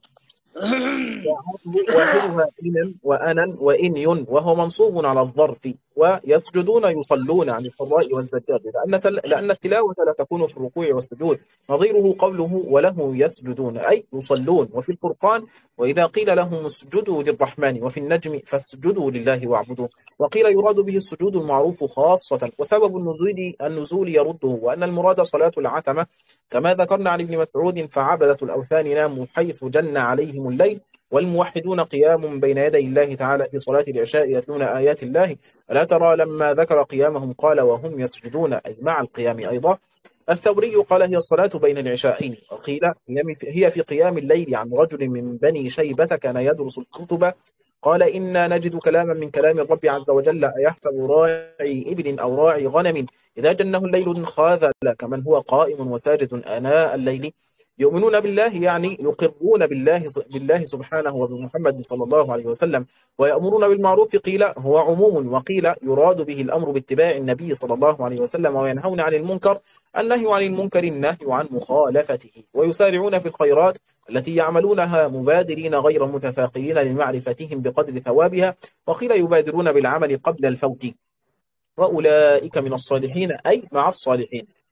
واحدها إنا وأنا وإن، وهو منصوب على الظرف. ويسجدون يصلون عن الفراء والزجاج، لأن التلاوة لا تكون في الركوع والسجود، نظيره قوله: وله يسجدون أي يصلون. وفي الفرقان: وإذا قيل لهم اسجدوا للرحمن وفي النجم فاسجدوا لله واعبدوا. وقيل يراد به السجود المعروف خاصة، وسبب النزول يرده، وأن المراد صلاة العتمة كما ذكرنا عن ابن مسعود: فعبدة الأوثان ناموا حيث جن عليهم الليل، والموحدون قيام بين يدي الله تعالى في صلاة العشاء يتلون آيات الله. ألا ترى لما ذكر قيامهم قال: وهم يسجدون، أي مع القيام أيضا. الثوري قال: هي الصلاة بين العشاءين. وقيل: هي في قيام الليل، عن رجل من بني شيبة كان يدرس الكتب قال: إنا نجد كلاما من كلام الرب عز وجل: أيحسب راعي إبل أو راعي غنم إذا جنه الليل خاذل كمن هو قائم وساجد آناء الليل. يؤمنون بالله، يعني يقرون بالله سبحانه وبمحمد صلى الله عليه وسلم، ويأمرون بالمعروف. قيل هو عموم، وقيل يراد به الأمر باتباع النبي صلى الله عليه وسلم، وينهون عن المنكر، النهي عن المنكر النهي عن مخالفته، ويسارعون في الخيرات التي يعملونها مبادرين غير متفاقين لمعرفتهم بقدر ثوابها. وقيل يبادرون بالعمل قبل الفوت، وأولئك من الصالحين أي مع الصالحين.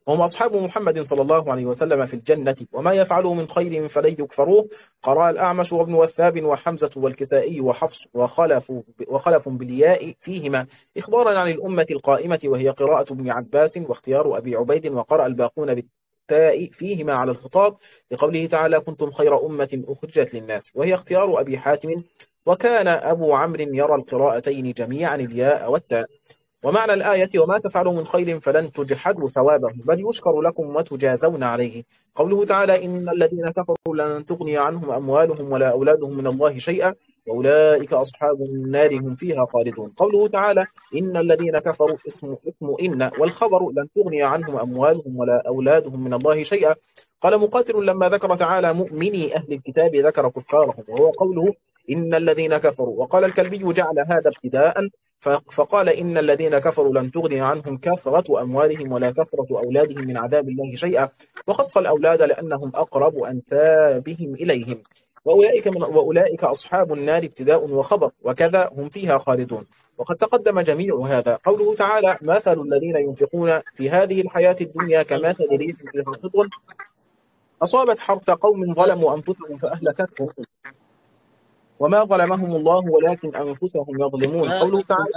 وهم أصحاب محمد صلى الله عليه وسلم في الجنة، وما يفعلوا من خير فلن يكفروه. قرأ الأعمش وابن وثاب وحمزة والكسائي وحفص وخلف بالياء فيهما إخبارا عن الأمة القائمة، وهي قراءة ابن عباس واختيار أبي عبيد. وقرأ الباقون بالتاء فيهما على الخطاب لقوله تعالى كنتم خير أمة أخرجت للناس، وهي اختيار أبي حاتم. وكان أبو عمرو يرى القراءتين جميعا الياء والتاء. ومعنى الآية وما تفعلوا من خير فلن تجحدوا ثوابه بل يشكر لكم وتجازون عليه. قوله تعالى إن الذين كفروا لن تغني عنهم أموالهم ولا أولادهم من الله شيئا وأولئك أصحاب النار هم فيها خالدون. قوله تعالى إن الذين كفروا اسم إن، والخبر لن تغني عنهم أموالهم ولا أولادهم من الله شيئا. قال مقاتل لما ذكر تعالى مؤمني أهل الكتاب ذكر كفارهم، وهو قوله إن الذين كفروا. وقال الكلبي جعل هذا ابتداء فقال إن الذين كفروا لن تغني عنهم كثرة أموالهم ولا كثرة أولادهم من عذاب الله شيئا، وخص الأولاد لأنهم أقرب أنسابهم إليهم. وأولئك أصحاب النار ابتداء وخبر، وكذا هم فيها خالدون. وقد تقدم جميع هذا. قوله تعالى مثل الذين ينفقون في هذه الحياة الدنيا كمثل ريح فيها صدر أصابت حرث قوم ظلموا أنفسهم فأهلكتهم وما ظلمهم الله ولكن أنفسهم يظلمون. قوله تعالى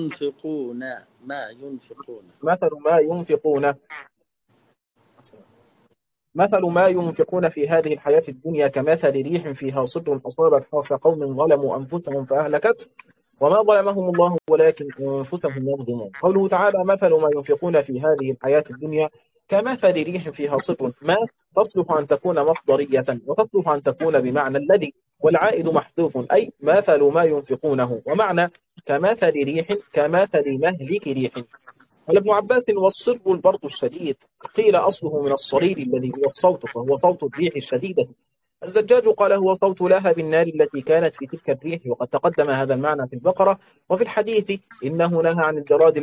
مثل ما ينفقون في هذه الحياة الدنيا كمثل ريح فيها صدر أصابت حرث قوم ظلموا أنفسهم فأهلكت وما ظلمهم الله ولكن أنفسهم يظلمون. قوله تعالى مثل ما ينفقون في هذه الحياة الدنيا كمثل ريح فيها صدر، ما تصلح أن تكون مصدرية وتصلح أن تكون بمعنى الذي، والعائد محذوف أي مثل ما ينفقونه، ومعنى كمثل ريح كمثل مهلك ريح. قال ابن عباس والصر البرد الشديد، قيل أصله من الصرير الذي هو الصوت فهو صوت الريح الشديدة. الزجاج قال هو صوت لهب النار التي كانت في تلك الريح، وقد تقدم هذا المعنى في البقرة. وفي الحديث إنه نهى عن الجراد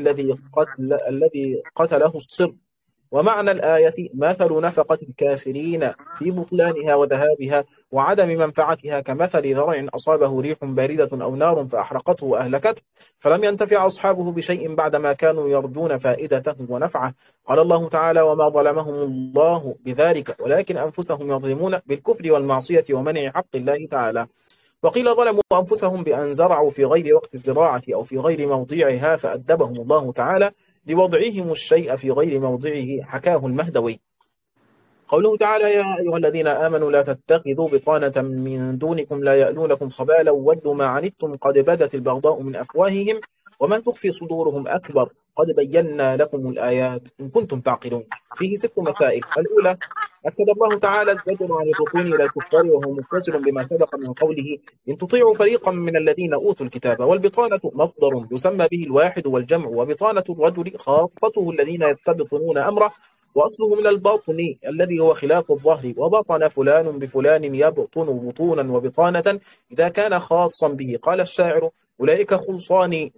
الذي قتله الصر. ومعنى الآية مثل نفقة الكافرين في بطلانها وذهابها وعدم منفعتها كمثل زرع أصابه ريح باردة أو نار فأحرقته وأهلكته فلم ينتفع أصحابه بشيء بعدما كانوا يرجون فائدته ونفعه. قال الله تعالى وما ظلمهم الله بذلك ولكن أنفسهم يظلمون بالكفر والمعصية ومنع حق الله تعالى. وقيل ظلموا أنفسهم بأن زرعوا في غير وقت الزراعة أو في غير موضعها فأدبهم الله تعالى لوضعهم الشيء في غير موضعه، حكاه المهدوي. قوله تعالى يا أيها الذين آمنوا لا تتخذوا بطانة من دونكم لا يألونكم خبالا ودوا ما عنتم قد بدت البغضاء من أفواههم وما تخفي صدورهم أكبر قد بينا لكم الآيات إن كنتم تعقلون. فيه 6 مسائل. الأولى أكد الله تعالى الزجر عن الركون إلى الكفار وهو متصل بما سبق من قوله إن تطيعوا فريقا من الذين أوتوا الكتاب. والبطانة مصدر يسمى به الواحد والجمع، وبطانة الرجل خاصته الذين يستبطنون أمره، وأصله من الباطن الذي هو خلاف الظهر، وبطن فلان بفلان يبطن بطونا وبطانة إذا كان خاصا به. قال الشاعر أولئك خلصاني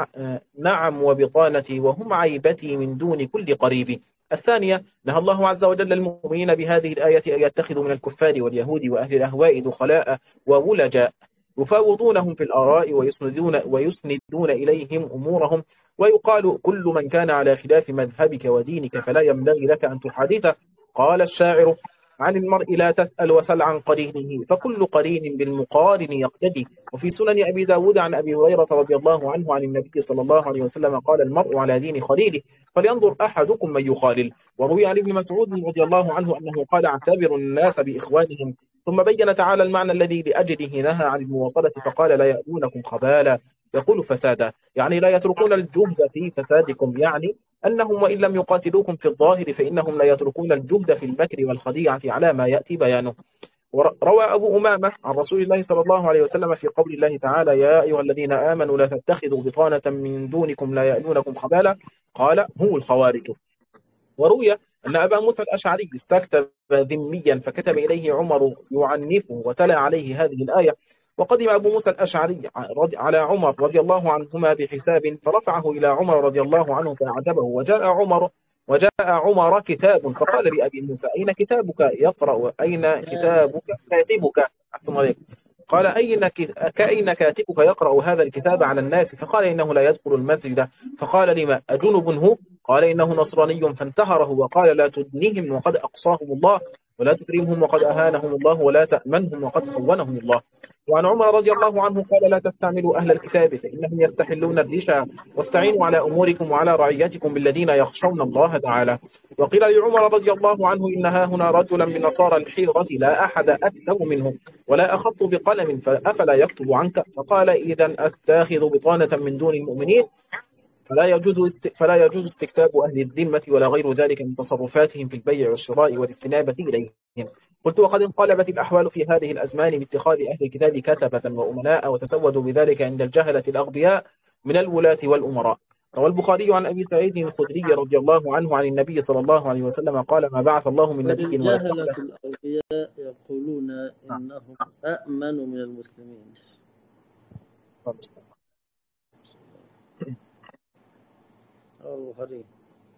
نعم وبطانتي وهم عيبتي من دون كل قريب. الثانية نهى الله عز وجل المؤمنين بهذه الآية أن يتخذوا من الكفار واليهود وأهل الأهواء دخلاء وولجاء يفاوضونهم في الآراء ويسندون إليهم أمورهم، ويقال كل من كان على خلاف مذهبك ودينك فلا ينبغي لك أن تحادثه. قال الشاعر عن المرء لا تسأل وسل عن قرينه فكل قرين بالمقارن يقتدي. وفي سنن أبي داود عن أبي هريرة رضي الله عنه عن النبي صلى الله عليه وسلم قال المرء على دين خليله فلينظر أحدكم من يخالل. وروي عن ابن مسعود رضي الله عنه أنه قال اعتبروا الناس بإخوانهم. ثم بين تعالى المعنى الذي لأجله نهى عن المواصلة فقال لا يأتونكم خبالا يقول فسادا، يعني لا يتركون الجهد في فسادكم، يعني أنهم وإن لم يقاتلوكم في الظاهر فإنهم لا يتركون الجهد في المكر والخديعة على ما يأتي بيانه. روى أبو أمامة عن رسول الله صلى الله عليه وسلم في قول الله تعالى يا أيها الذين آمنوا لا تتخذوا بطانة من دونكم لا يألونكم خبالا قال هم الخوارج. وروي أن أبا موسى الأشعري استكتب ذميا فكتب إليه عمر يعنفه وتلا عليه هذه الآية، وقدم أبو موسى الأشعري على عمر رضي الله عنهما بحساب فرفعه إلى عمر رضي الله عنه فأعجبه، وجاء عمر كتاب فقال لأبي موسى أين كتابك يقرأ أين كتابك كاتبك أحسن عليك قال أين كاتبك يقرأ هذا الكتاب على الناس؟ فقال إنه لا يدخل المسجد. فقال لما أجنب هو؟ قال إنه نصراني فانتهره وقال لا تدنهم وقد أقصاهم الله ولا تكرمهم وقد أهانهم الله ولا تأمنهم وقد خونهم الله. وعن عمر رضي الله عنه قال لا تستعملوا أهل الكتاب فإنهم يستحلون الرشا واستعينوا على أموركم وعلى رعيتكم بالذين يخشون الله تعالى. وقيل لعمر رضي الله عنه إنها هنا رجلا من نصارى الحيرة لا أحد أكثر منه ولا أخط بقلم فأفلا يكتب عنك. فقال إذا أتاخذ بطانة من دون المؤمنين فلا يجوز استكتاب أهل الذمة ولا غير ذلك من تصرفاتهم في البيع والشراء والاستنابة إليهم. قلت وقد انقلبت الأحوال في هذه الأزمان باتخاذ أهل الكتاب كتبة وأمناء وتسودوا بذلك عند الجهلة الأغبياء من الولاة والأمراء. روى البخاري عن أبي سعيد الخدري رضي الله عنه عن النبي صلى الله عليه وسلم قال ما بعث الله من نبي الجهلة الأغبياء يقولون إنهم أأمن من المسلمين. البخاري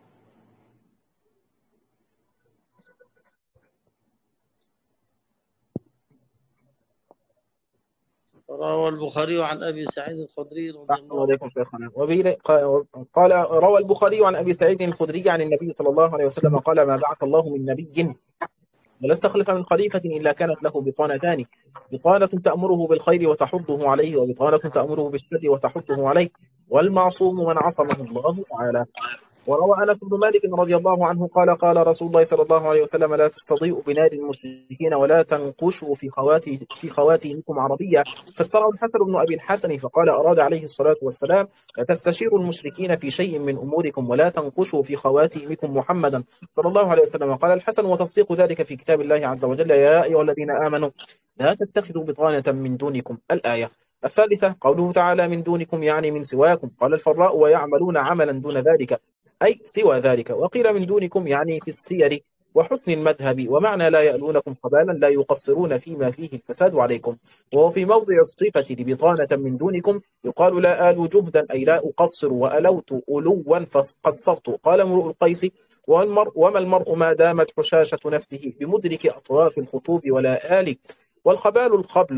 روى البخاري عن أبي سعيد الخدري رضي الله عنه قال روى البخاري عن أبي سعيد الخدري عن النبي صلى الله عليه وسلم قال ما بعث الله من نبي ولا استخلف من خليفة إلا كانت له بطانتان بطانة تأمره بالخير وتحضه عليه وبطانة تأمره بالشر وتحضه عليه والمعصوم من عصمه الله تعالى. وروى أنس بن مالك رضي الله عنه قال قال رسول الله صلى الله عليه وسلم لا تستضيئوا بنار المشركين ولا تنقشوا في خواتيمكم عربية. فسره الحسن بن أبي الحسن فقال أراد عليه الصلاة والسلام لا تستشيروا المشركين في شيء من أموركم ولا تنقشوا في خواتيمكم محمدا صلى الله عليه وسلم. قال الحسن وتصديق ذلك في كتاب الله عز وجل يا أيها الذين آمنوا لا تتخذوا بطانة من دونكم الآية. الثالثة قوله تعالى من دونكم يعني من سواكم. قال الفراء ويعملون عملا دون ذلك أي سوى ذلك. وقيل من دونكم يعني في السير وحسن المذهب ومعنى لا يألونكم خبالا لا يقصرون فيما فيه الفساد عليكم. وهو في موضع الصفة لبطانة من دونكم يقال لا آل جهدا أي لا أقصر وألوت ألوا فقصرت. قال امرؤ القيس وما المرء ما دامت حشاشة نفسه بمدرك أطراف الخطوب ولا آل. والخبال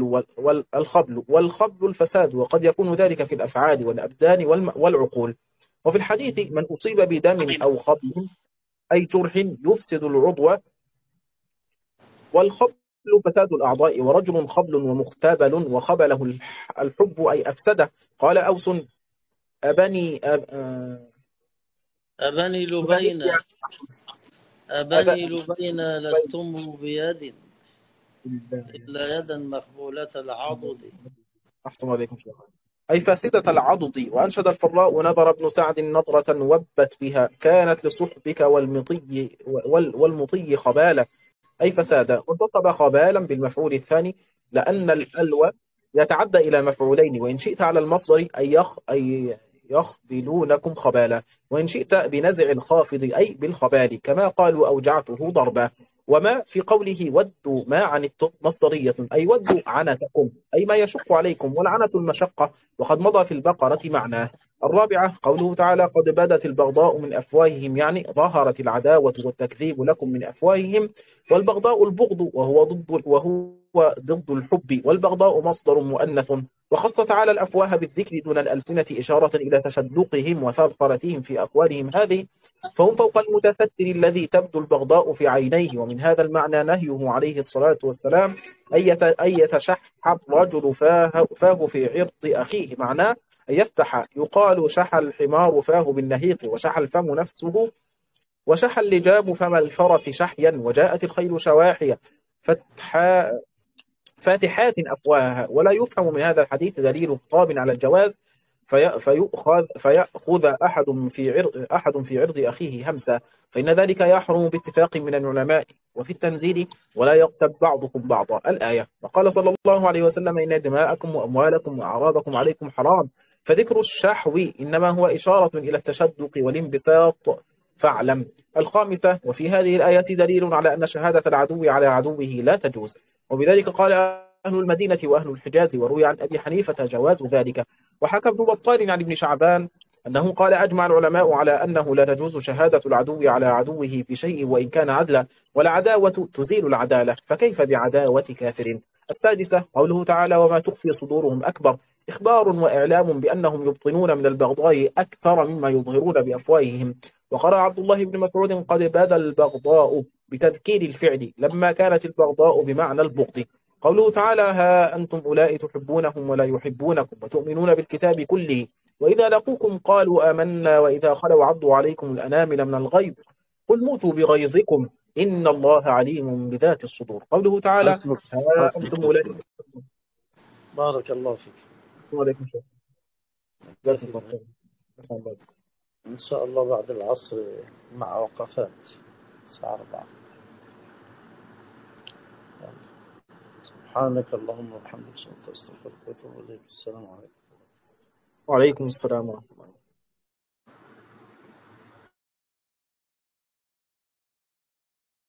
والخبل الفساد وقد يكون ذلك في الأفعال والأبدان والعقول. وفي الحديث من أصيب بدم أو خبل أي جرح يفسد العضو. والخبل فساد الأعضاء ورجل خبل ومختبل وخبله الحب أي أفسده. قال أوس أبني لبين لستم بيد إلا يدا مخبولة العضد. أحسن عليكم شيخ. أي فاسدة العضد. وأنشد الفراء نظر ابن سعد نظرة وبت بها كانت لصحبك والمطي خبالة أي فسادة. وانتصب خبالا بالمفعول الثاني لأن الألوى يتعدى إلى مفعولين وإن شئت على المصدر أي يخبلونكم خبالا وإن شئت بنزع الخافض أي بالخبال كما قالوا أوجعته ضربا. وما في قوله ودوا ما عنتم مصدرية أي ودوا عنتكم أي ما يشق عليكم والعنة المشقة وقد مضى في البقرة معناه. الرابعة قوله تعالى قد بدت البغضاء من أفواههم يعني ظهرت العداوة والتكذيب لكم من أفواههم. والبغضاء البغض وهو ضد الحب والبغضاء مصدر مؤنث. وخص تعالى الأفواه بالذكر دون الألسنة إشارة إلى تشدقهم وثرثرتهم في أقوالهم هذه فهم فوق المتستر الذي تبدو البغضاء في عينيه. ومن هذا المعنى نهيه عليه الصلاة والسلام أن يتشحب الرجل فاه في عرض أخيه معناه أن يفتح. يقال شح الحمار فاه بالنهيق وشح الفم نفسه وشح اللجام فم الفرس شحيا. وجاءت الخيل شواحية فاتحات أفواهها. ولا يفهم من هذا الحديث دليل خطاب على الجواز فيأخذ أحد في عرض أخيه همسا فإن ذلك يحرم باتفاق من العلماء. وفي التنزيل ولا يغتب بعضكم بعضا الآية. وقال صلى الله عليه وسلم إن دماءكم وأموالكم وأعراضكم عليكم حرام. فذكر الشحو إنما هو إشارة إلى التشدق والانبساط فاعلم. الخامسة وفي هذه الآية دليل على أن شهادة العدو على عدوه لا تجوز. وبذلك قال أهل المدينة وأهل الحجاز. وروي عن أبي حنيفة جواز ذلك. وحكى ابن بطال عن ابن شعبان أنه قال أجمع العلماء على أنه لا تجوز شهادة العدو على عدوه في شيء وإن كان عدلا والعداوة تزيل العدالة فكيف بعداوة كافر. السادسة قوله تعالى وما تخفي صدورهم أكبر إخبار وإعلام بأنهم يبطنون من البغضاء أكثر مما يظهرون بأفواههم. وقرأ عبد الله بن مسعود قد بدا البغضاء بتذكير الفعل لما كانت البغضاء بمعنى البغض. قوله تعالى ها أنتم أولئك تحبونهم ولا يحبونكم وتؤمنون بالكتاب كله وإذا لقوكم قالوا آمنا وإذا خلوا عضوا عليكم الأنامل من الغيظ قل موتوا بغيظكم إن الله عليم بذات الصدور. قوله تعالى حسبك ها حسبك أنتم يا أولئك. أخوي. بارك الله فيك. وعليكم السلام. جزاكم الله خير. إن شاء الله بعد العصر مع وقفات الساعة 4. سبحانك اللهم وبحمدك أستغفرك وأتوب إليك. السلام عليكم. وعليكم السلام ورحمة الله.